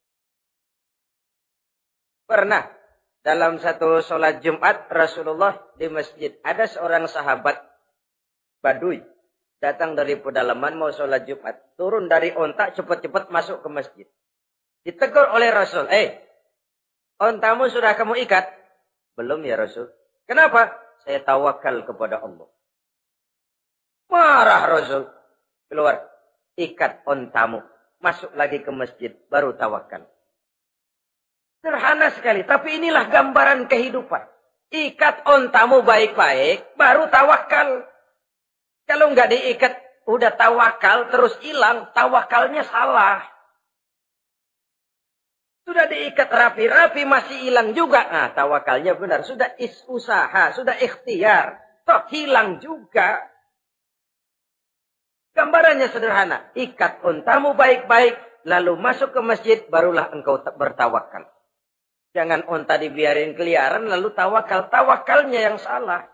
Pernah dalam satu sholat Jumat Rasulullah di masjid, ada seorang sahabat Baduy datang dari pedalaman mau sholat Jumat, turun dari onta cepat-cepat masuk ke masjid. Ditegur oleh Rasul, ontamu sudah kamu ikat? Belum ya Rasul. Kenapa? Saya tawakal kepada Allah. Marah Rasul. Keluar. Ikat ontamu. Masuk lagi ke masjid. Baru tawakal. Sederhana sekali. Tapi inilah gambaran kehidupan. Ikat ontamu baik-baik. Baru tawakal. Kalau nggak diikat. Udah tawakal. Terus hilang. Tawakalnya salah. Sudah diikat rapi-rapi. Masih hilang juga. Nah tawakalnya benar. Sudah usaha. Sudah ikhtiar. Toh hilang juga. Gambarannya sederhana. Ikat ontamu baik-baik. Lalu masuk ke masjid. Barulah engkau bertawakal. Jangan onta dibiarin keliaran. Lalu tawakal. Tawakalnya yang salah.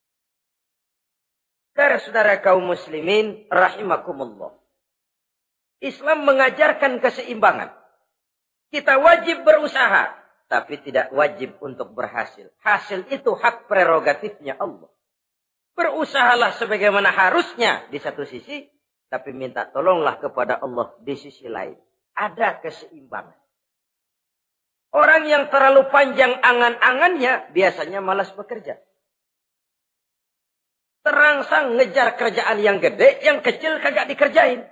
Saudara kaum muslimin. Rahimakumullah. Islam mengajarkan keseimbangan. Kita wajib berusaha. Tapi tidak wajib untuk berhasil. Hasil itu hak prerogatifnya Allah. Berusahalah sebagaimana harusnya di satu sisi, tapi minta tolonglah kepada Allah di sisi lain. Ada keseimbangan. Orang yang terlalu panjang angan-angannya biasanya malas bekerja. Terangsang ngejar kerjaan yang gede, yang kecil kagak dikerjain.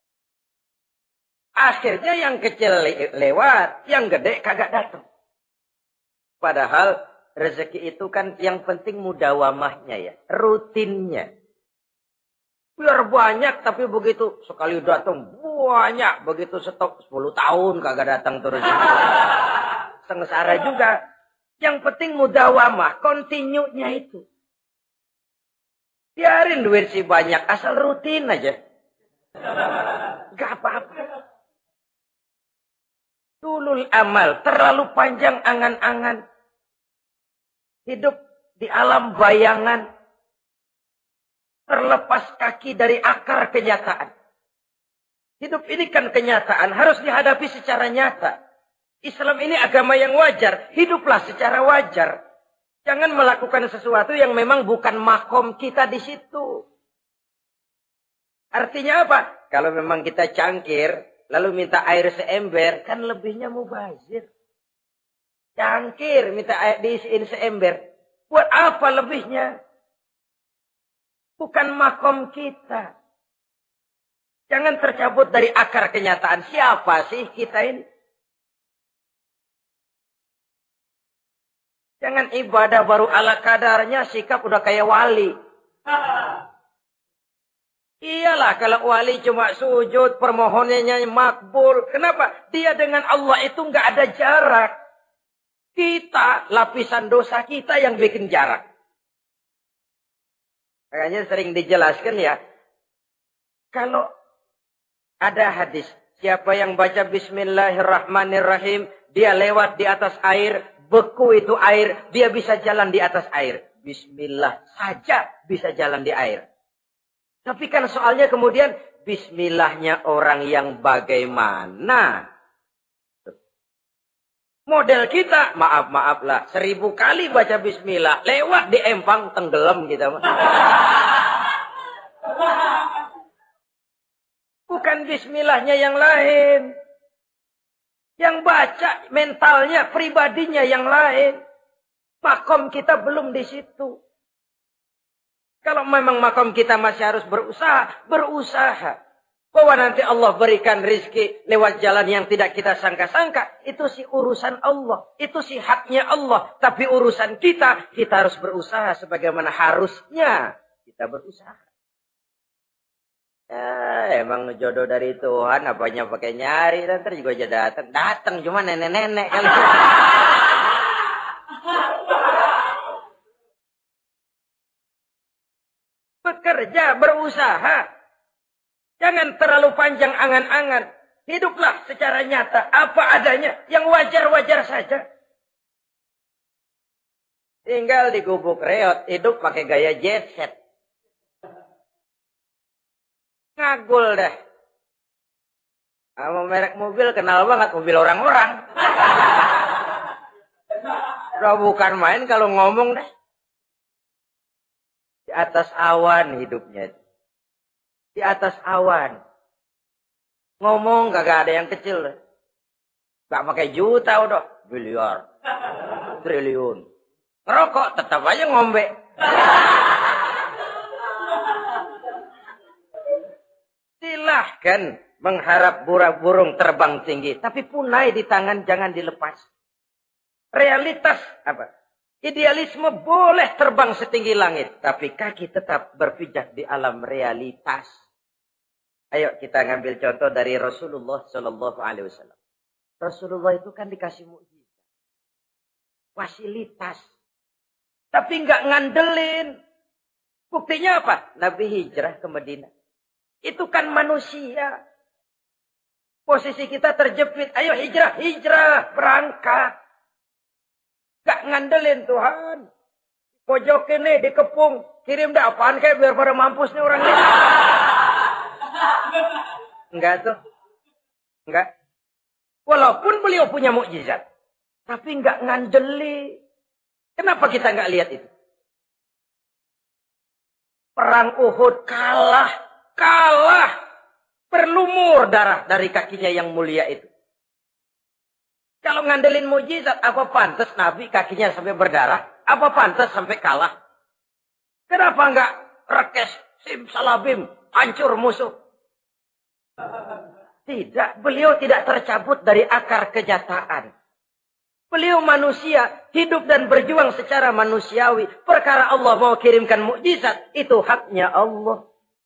Akhirnya yang kecil lewat, yang gede kagak datang. Padahal rezeki itu kan yang penting mudawamahnya ya. Rutinnya. Biar banyak tapi begitu sekali datang banyak. Begitu stok 10 tahun kagak datang terus. Sengsara juga. Yang penting mudawamah. Continue-nya itu. Biarin duit sih banyak. Asal rutin aja. Gak apa-apa. Tulul amal. Terlalu panjang angan-angan. Hidup di alam bayangan. Terlepas kaki dari akar kenyataan. Hidup ini kan kenyataan. Harus dihadapi secara nyata. Islam ini agama yang wajar. Hiduplah secara wajar. Jangan melakukan sesuatu yang memang bukan makom kita di situ. Artinya apa? Kalau memang kita cangkir. lalu minta air seember, kan lebihnya mubazir. Cangkir minta air diisiin seember. Buat apa lebihnya? Bukan makom kita. Jangan tercabut dari akar kenyataan. Siapa sih kita ini? Jangan ibadah baru ala kadarnya, sikap udah kayak wali. Iyalah kalau wali cuma sujud, permohonannya makbul. Kenapa? Dia dengan Allah itu nggak ada jarak. Kita, lapisan dosa kita yang bikin jarak. Makanya sering dijelaskan ya. Kalau ada hadis, siapa yang baca Bismillahirrahmanirrahim, dia lewat di atas air, beku itu air, dia bisa jalan di atas air. Bismillah saja bisa jalan di air. Tapi kan soalnya kemudian bismillahnya orang yang bagaimana? Model kita, maaf lah, 1000 kali baca bismillah, lewat di empang, tenggelam kita. Bukan bismillahnya yang lain. Yang baca mentalnya, pribadinya yang lain. Makom kita belum di situ. Kalau memang makom kita masih harus berusaha. Bahwa nanti Allah berikan rizki lewat jalan yang tidak kita sangka-sangka. Itu sih urusan Allah. Itu sih haknya Allah. Tapi urusan kita harus berusaha sebagaimana harusnya kita berusaha. Ya, emang jodoh dari Tuhan, apanya pakai nyari, nanti juga aja datang cuma nenek-nenek kali. Bekerja, berusaha. Jangan terlalu panjang angan-angan. Hiduplah secara nyata, apa adanya, yang wajar-wajar saja. Tinggal di gubuk reot, hidup pakai gaya jet set. Ngagul dah. Sama merek mobil kenal banget, mobil orang-orang. Udah bukan main kalau ngomong dah. Di atas awan hidupnya. Di atas awan. Ngomong kagak ada yang kecil. Gak pakai juta udah. Miliar. Triliun. Ngerokok tetap aja ngombe. Silahkan mengharap burung terbang tinggi. Tapi punai di tangan jangan dilepas. Realitas apa? Idealisme boleh terbang setinggi langit. Tapi kaki tetap berpijak di alam realitas. Ayo kita ngambil contoh dari Rasulullah Sallallahu Alaihi Wasallam. Rasulullah itu kan dikasih mukjizat, fasilitas, tapi nggak ngandelin. Buktinya apa? Nabi hijrah ke Madinah. Itu kan manusia. Posisi kita terjepit. Ayo hijrah, berangkat. Gak ngandelin Tuhan. Pojok ini dikepung, kirim dah apaan kayak biar pada mampus nih orang ini. Enggak tuh. Enggak. Walaupun beliau punya mukjizat. Tapi enggak ngandeli. Kenapa kita enggak lihat itu? Perang Uhud kalah. Berlumur darah dari kakinya yang mulia itu. Kalau ngandelin mukjizat, apa pantas Nabi kakinya sampai berdarah? Apa pantas sampai kalah? Kenapa enggak rekes, simsalabim, hancur musuh? Tidak, beliau tidak tercabut dari akar kenyataan. Beliau manusia, hidup dan berjuang secara manusiawi. Perkara Allah mau kirimkan mukjizat, itu haknya Allah.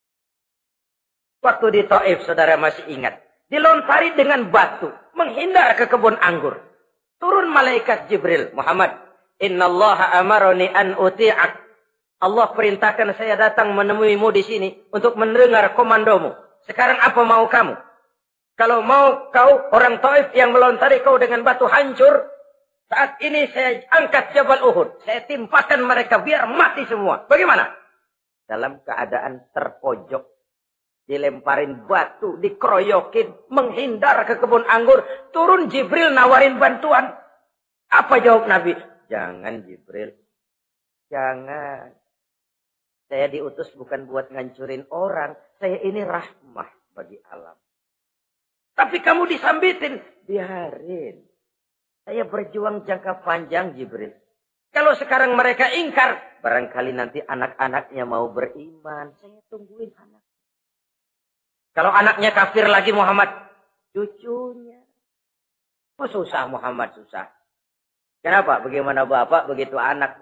Waktu di Taif, saudara masih ingat. Dilontari dengan batu, menghindar ke kebun anggur. Turun malaikat Jibril, Muhammad, innallaha amaroni an uti'ak. Allah perintahkan saya datang menemuimu di sini untuk mendengar komandomu. Sekarang apa mau kamu? Kalau mau kau orang Taif yang melontari kau dengan batu hancur, saat ini saya angkat Jabal Uhud. Saya timpakan mereka biar mati semua. Bagaimana? Dalam keadaan terpojok. Dilemparin batu, dikeroyokin, menghindar ke kebun anggur. Turun Jibril nawarin bantuan. Apa jawab Nabi? Jangan Jibril. Jangan. Saya diutus bukan buat ngancurin orang. Saya ini rahmah bagi alam. Tapi kamu disambitin. Biarin. Saya berjuang jangka panjang, Jibril. Kalau sekarang mereka ingkar, barangkali nanti anak-anaknya mau beriman. Saya tungguin anak. Kalau anaknya kafir lagi Muhammad, cucunya. Oh susah Muhammad, susah. Kenapa? Bagaimana bapak, begitu anak.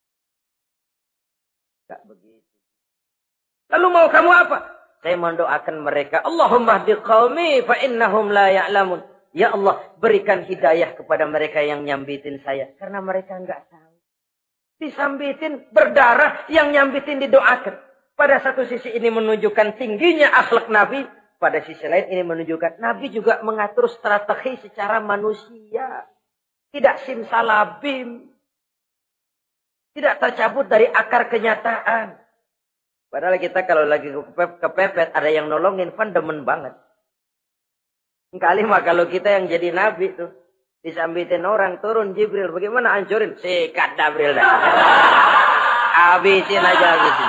Tidak begitu. Lalu mau kamu apa? Saya mendoakan mereka. Allahumma hdi qaumi fa innahum la ya'lamun. Ya Allah, berikan hidayah kepada mereka yang nyambitin saya. Karena mereka enggak tahu. Disambitin, berdarah, yang nyambitin didoakan. Pada satu sisi ini menunjukkan tingginya akhlak Nabi. Pada sisi lain ini menunjukkan Nabi juga mengatur strategi secara manusia. Tidak simsalabim. Tidak tercabut dari akar kenyataan. Padahal kita kalau lagi kepepet, ada yang nolongin, kan demen banget. Kali mah kalau kita yang jadi Nabi tuh. Disambitin orang, turun Jibril. Bagaimana hancurin? Sikat Jibril dah. Habisin aja, habisin.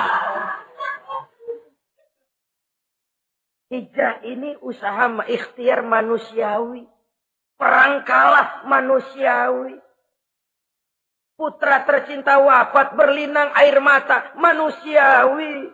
Hijrah ini usaha ikhtiar manusiawi. Perang kalah manusiawi. Putra tercinta wafat berlinang air mata manusiawi.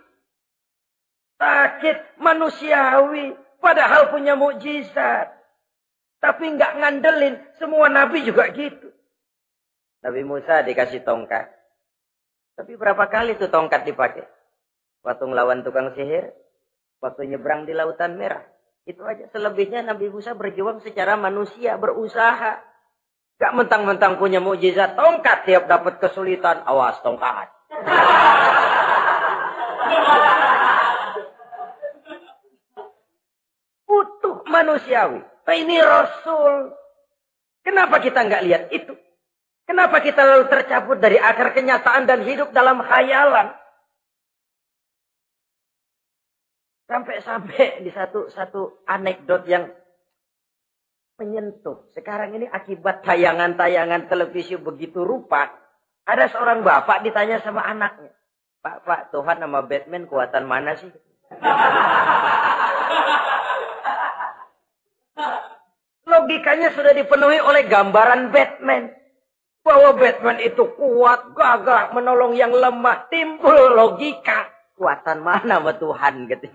Sakit manusiawi. Padahal punya mukjizat. Tapi enggak ngandelin. Semua nabi juga gitu. Nabi Musa dikasih tongkat. Tapi berapa kali tuh tongkat dipakai? Waktu ngelawan tukang sihir. Waktu nyebrang di Lautan Merah. Itu aja. Selebihnya Nabi Musa berjuang secara manusia. Berusaha. Gak mentang-mentang punya mukjizat. Tongkat tiap dapat kesulitan. Awas tongkat. Utuh manusiawi. Ini Rasul. Kenapa kita nggak lihat itu? Kenapa kita lalu tercabut dari akar kenyataan dan hidup dalam khayalan? Sampai di satu anekdot yang menyentuh. Sekarang ini akibat tayangan-tayangan televisi begitu rupa. Ada seorang bapak ditanya sama anaknya. Pak, Tuhan sama Batman kuatan mana sih? Logikanya sudah dipenuhi oleh gambaran Batman. Bahwa Batman itu kuat, gagah, menolong yang lemah. Timbul logika. Kuatan mana sama Tuhan? Gitu.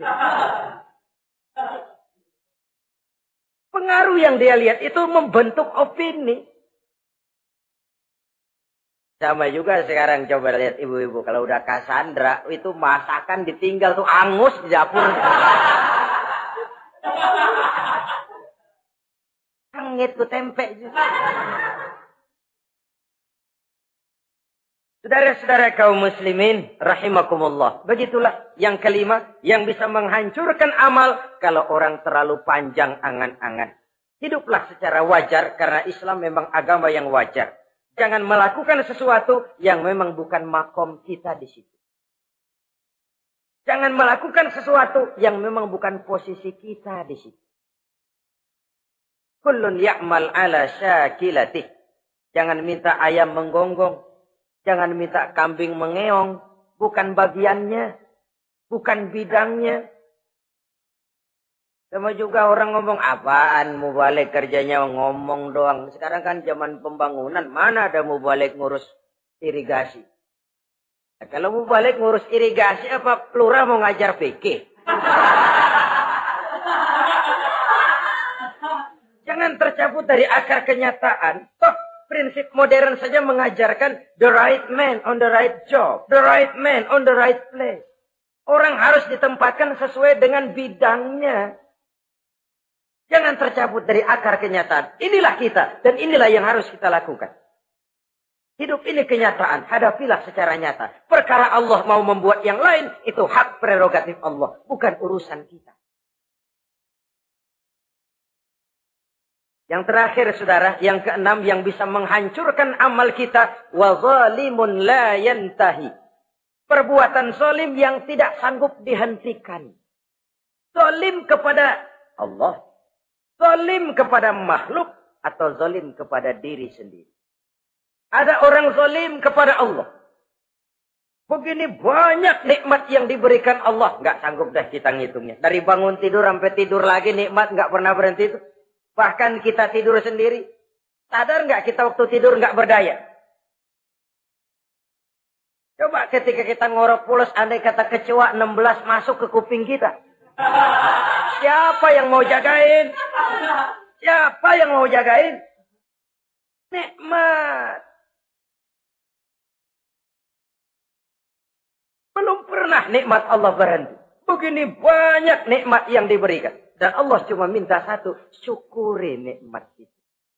Pengaruh yang dia lihat itu membentuk opini. Sama juga sekarang coba lihat ibu-ibu. Kalau udah Cassandra, itu masakan ditinggal tuh angus di dapur. Angit tuh tempe juga. Saudara-saudara kaum muslimin, rahimakumullah. Begitulah yang kelima, yang bisa menghancurkan amal kalau orang terlalu panjang angan-angan. Hiduplah secara wajar karena Islam memang agama yang wajar. Jangan melakukan sesuatu yang memang bukan makom kita di situ. Jangan melakukan sesuatu yang memang bukan posisi kita di situ. Kullun ya'mal ala syakilatih. Jangan minta ayam menggonggong. Jangan minta kambing mengeong. Bukan bagiannya. Bukan bidangnya. Sama juga orang ngomong, apaan mubalik kerjanya ngomong doang. Sekarang kan zaman pembangunan. Mana ada mubalik ngurus irigasi. Nah, kalau mubalik ngurus irigasi, apa lurah mau ngajar fikih? Jangan tercabut dari akar kenyataan. Toh prinsip modern saja mengajarkan the right man on the right job. The right man on the right place. Orang harus ditempatkan sesuai dengan bidangnya. Jangan tercabut dari akar kenyataan. Inilah kita. Dan inilah yang harus kita lakukan. Hidup ini kenyataan. Hadapilah secara nyata. Perkara Allah mau membuat yang lain. Itu hak prerogatif Allah. Bukan urusan kita. Yang terakhir saudara. Yang keenam yang bisa menghancurkan amal kita. Wa zalimun la yantahi. Perbuatan zalim yang tidak sanggup dihentikan. Zalim kepada Allah. Zalim kepada makhluk atau zalim kepada diri sendiri. Ada orang zalim kepada Allah. Begini banyak nikmat yang diberikan Allah. Nggak sanggup dah kita ngitungnya. Dari bangun tidur sampai tidur lagi nikmat nggak pernah berhenti itu. Bahkan kita tidur sendiri. Sadar nggak kita waktu tidur nggak berdaya? Coba ketika kita ngorok pulas, andai kata kecoa 16 masuk ke kuping kita. Siapa yang mau jagain? Siapa yang mau jagain? Nikmat. Belum pernah nikmat Allah berhenti. Begini banyak nikmat yang diberikan. Dan Allah cuma minta satu. Syukuri nikmat itu.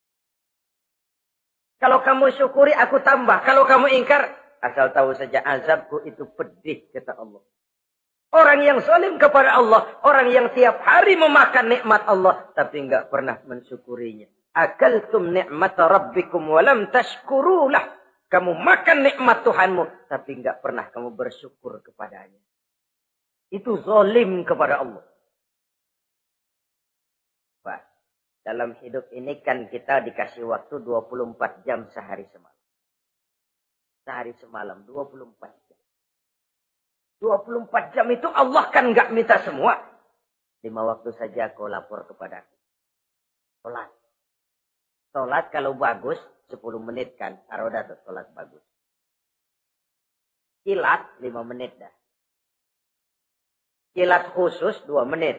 Kalau kamu syukuri, aku tambah. Kalau kamu ingkar, asal tahu saja azabku itu pedih, kata Allah. Orang yang zalim kepada Allah. Orang yang tiap hari memakan nikmat Allah. Tapi enggak pernah mensyukurinya. Akaltum ni'mata rabbikum walam tashkurulah. Kamu makan nikmat Tuhanmu, tapi enggak pernah kamu bersyukur kepadanya. Itu zalim kepada Allah. Pak, dalam hidup ini kan kita dikasih waktu 24 jam sehari semalam. Sehari semalam, 24 jam. 24 jam itu Allah kan enggak minta semua. 5 waktu saja kau lapor kepadaku. Sholat. Sholat kalau bagus, 10 menit kan. Aroda tuh sholat bagus. Kilat 5 menit dah. Kilat khusus 2 menit.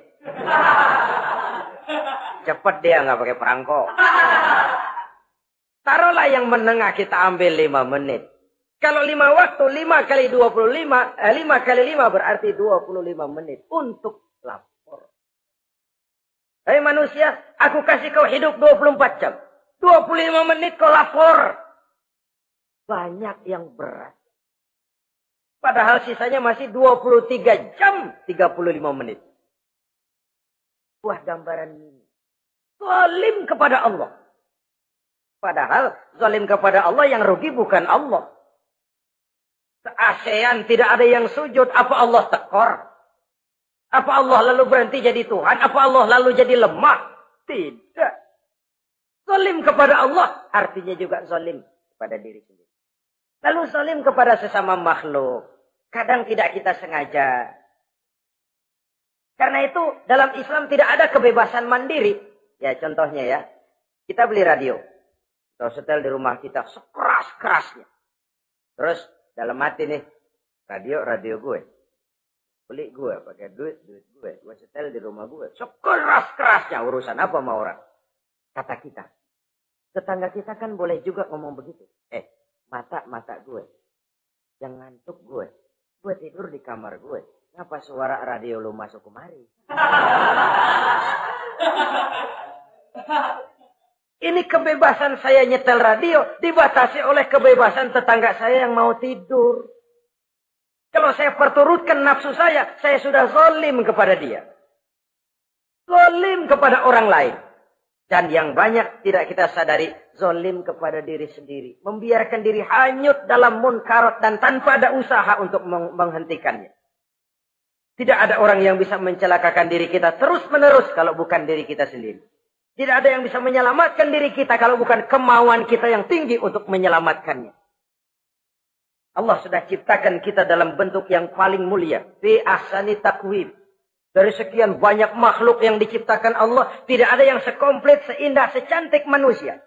Cepat dia nggak pakai perangko. Taruhlah yang menengah kita ambil 5 menit. Kalau 5 waktu, 5 kali 25, 5 kali 5 berarti 25 menit untuk lapor. Hei manusia, aku kasih kau hidup 24 jam. 25 menit kau lapor. Banyak yang berat. Padahal sisanya masih 23 jam 35 menit. Buah gambaran ini. Zalim kepada Allah. Padahal zalim kepada Allah yang rugi bukan Allah. Se-ASEAN tidak ada yang sujud. Apa Allah tekor? Apa Allah lalu berhenti jadi Tuhan? Apa Allah lalu jadi lemah? Tidak. Zalim kepada Allah, artinya juga zalim kepada diri sendiri. Lalu zalim kepada sesama makhluk. Kadang tidak kita sengaja. Karena itu dalam Islam tidak ada kebebasan mandiri. Ya contohnya ya, kita beli radio. Kita setel di rumah kita sekeras-kerasnya. Terus dalam hati nih, radio gue. Beli gue, pakai duit gue. Gue setel di rumah gue. Sekeras-kerasnya, urusan apa sama orang. Kata kita. Tetangga kita kan boleh juga ngomong begitu. Mata gue. Yang ngantuk gue. Gue tidur di kamar gue. Ngapa suara radio lu masuk kemari? Ini kebebasan saya nyetel radio dibatasi oleh kebebasan tetangga saya yang mau tidur. Kalau saya perturutkan nafsu saya sudah zalim kepada dia. Zalim kepada orang lain. Dan yang banyak tidak kita sadari, zalim kepada diri sendiri. Membiarkan diri hanyut dalam munkarat dan tanpa ada usaha untuk menghentikannya. Tidak ada orang yang bisa mencelakakan diri kita terus-menerus kalau bukan diri kita sendiri. Tidak ada yang bisa menyelamatkan diri kita kalau bukan kemauan kita yang tinggi untuk menyelamatkannya. Allah sudah ciptakan kita dalam bentuk yang paling mulia. Fi ahsani taqwim. Dari sekian banyak makhluk yang diciptakan Allah, tidak ada yang sekomplit, seindah, secantik manusia.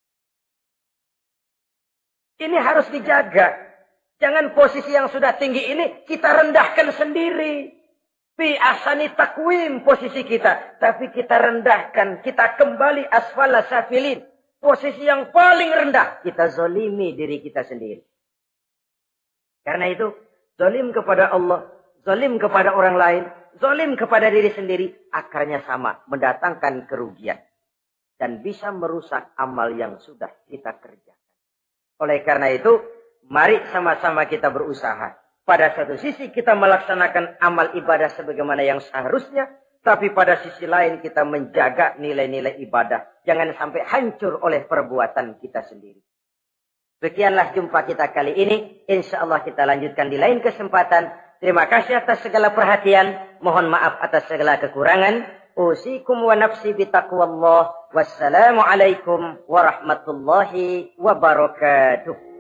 Ini harus dijaga. Jangan posisi yang sudah tinggi ini kita rendahkan sendiri. Fi ahsani taqwim posisi kita. Tapi kita rendahkan, kita kembali asfala safilin. Posisi yang paling rendah, kita zalimi diri kita sendiri. Karena itu, zalim kepada Allah, zalim kepada orang lain, zalim kepada diri sendiri, akarnya sama, mendatangkan kerugian. Dan bisa merusak amal yang sudah kita kerjakan. Oleh karena itu, mari sama-sama kita berusaha. Pada satu sisi kita melaksanakan amal ibadah sebagaimana yang seharusnya. Tapi pada sisi lain kita menjaga nilai-nilai ibadah. Jangan sampai hancur oleh perbuatan kita sendiri. Sekianlah jumpa kita kali ini. Insya Allah kita lanjutkan di lain kesempatan. Terima kasih atas segala perhatian. Mohon maaf atas segala kekurangan. Usikum wa nafsi bitaqwallah. Wassalamualaikum warahmatullahi wabarakatuh.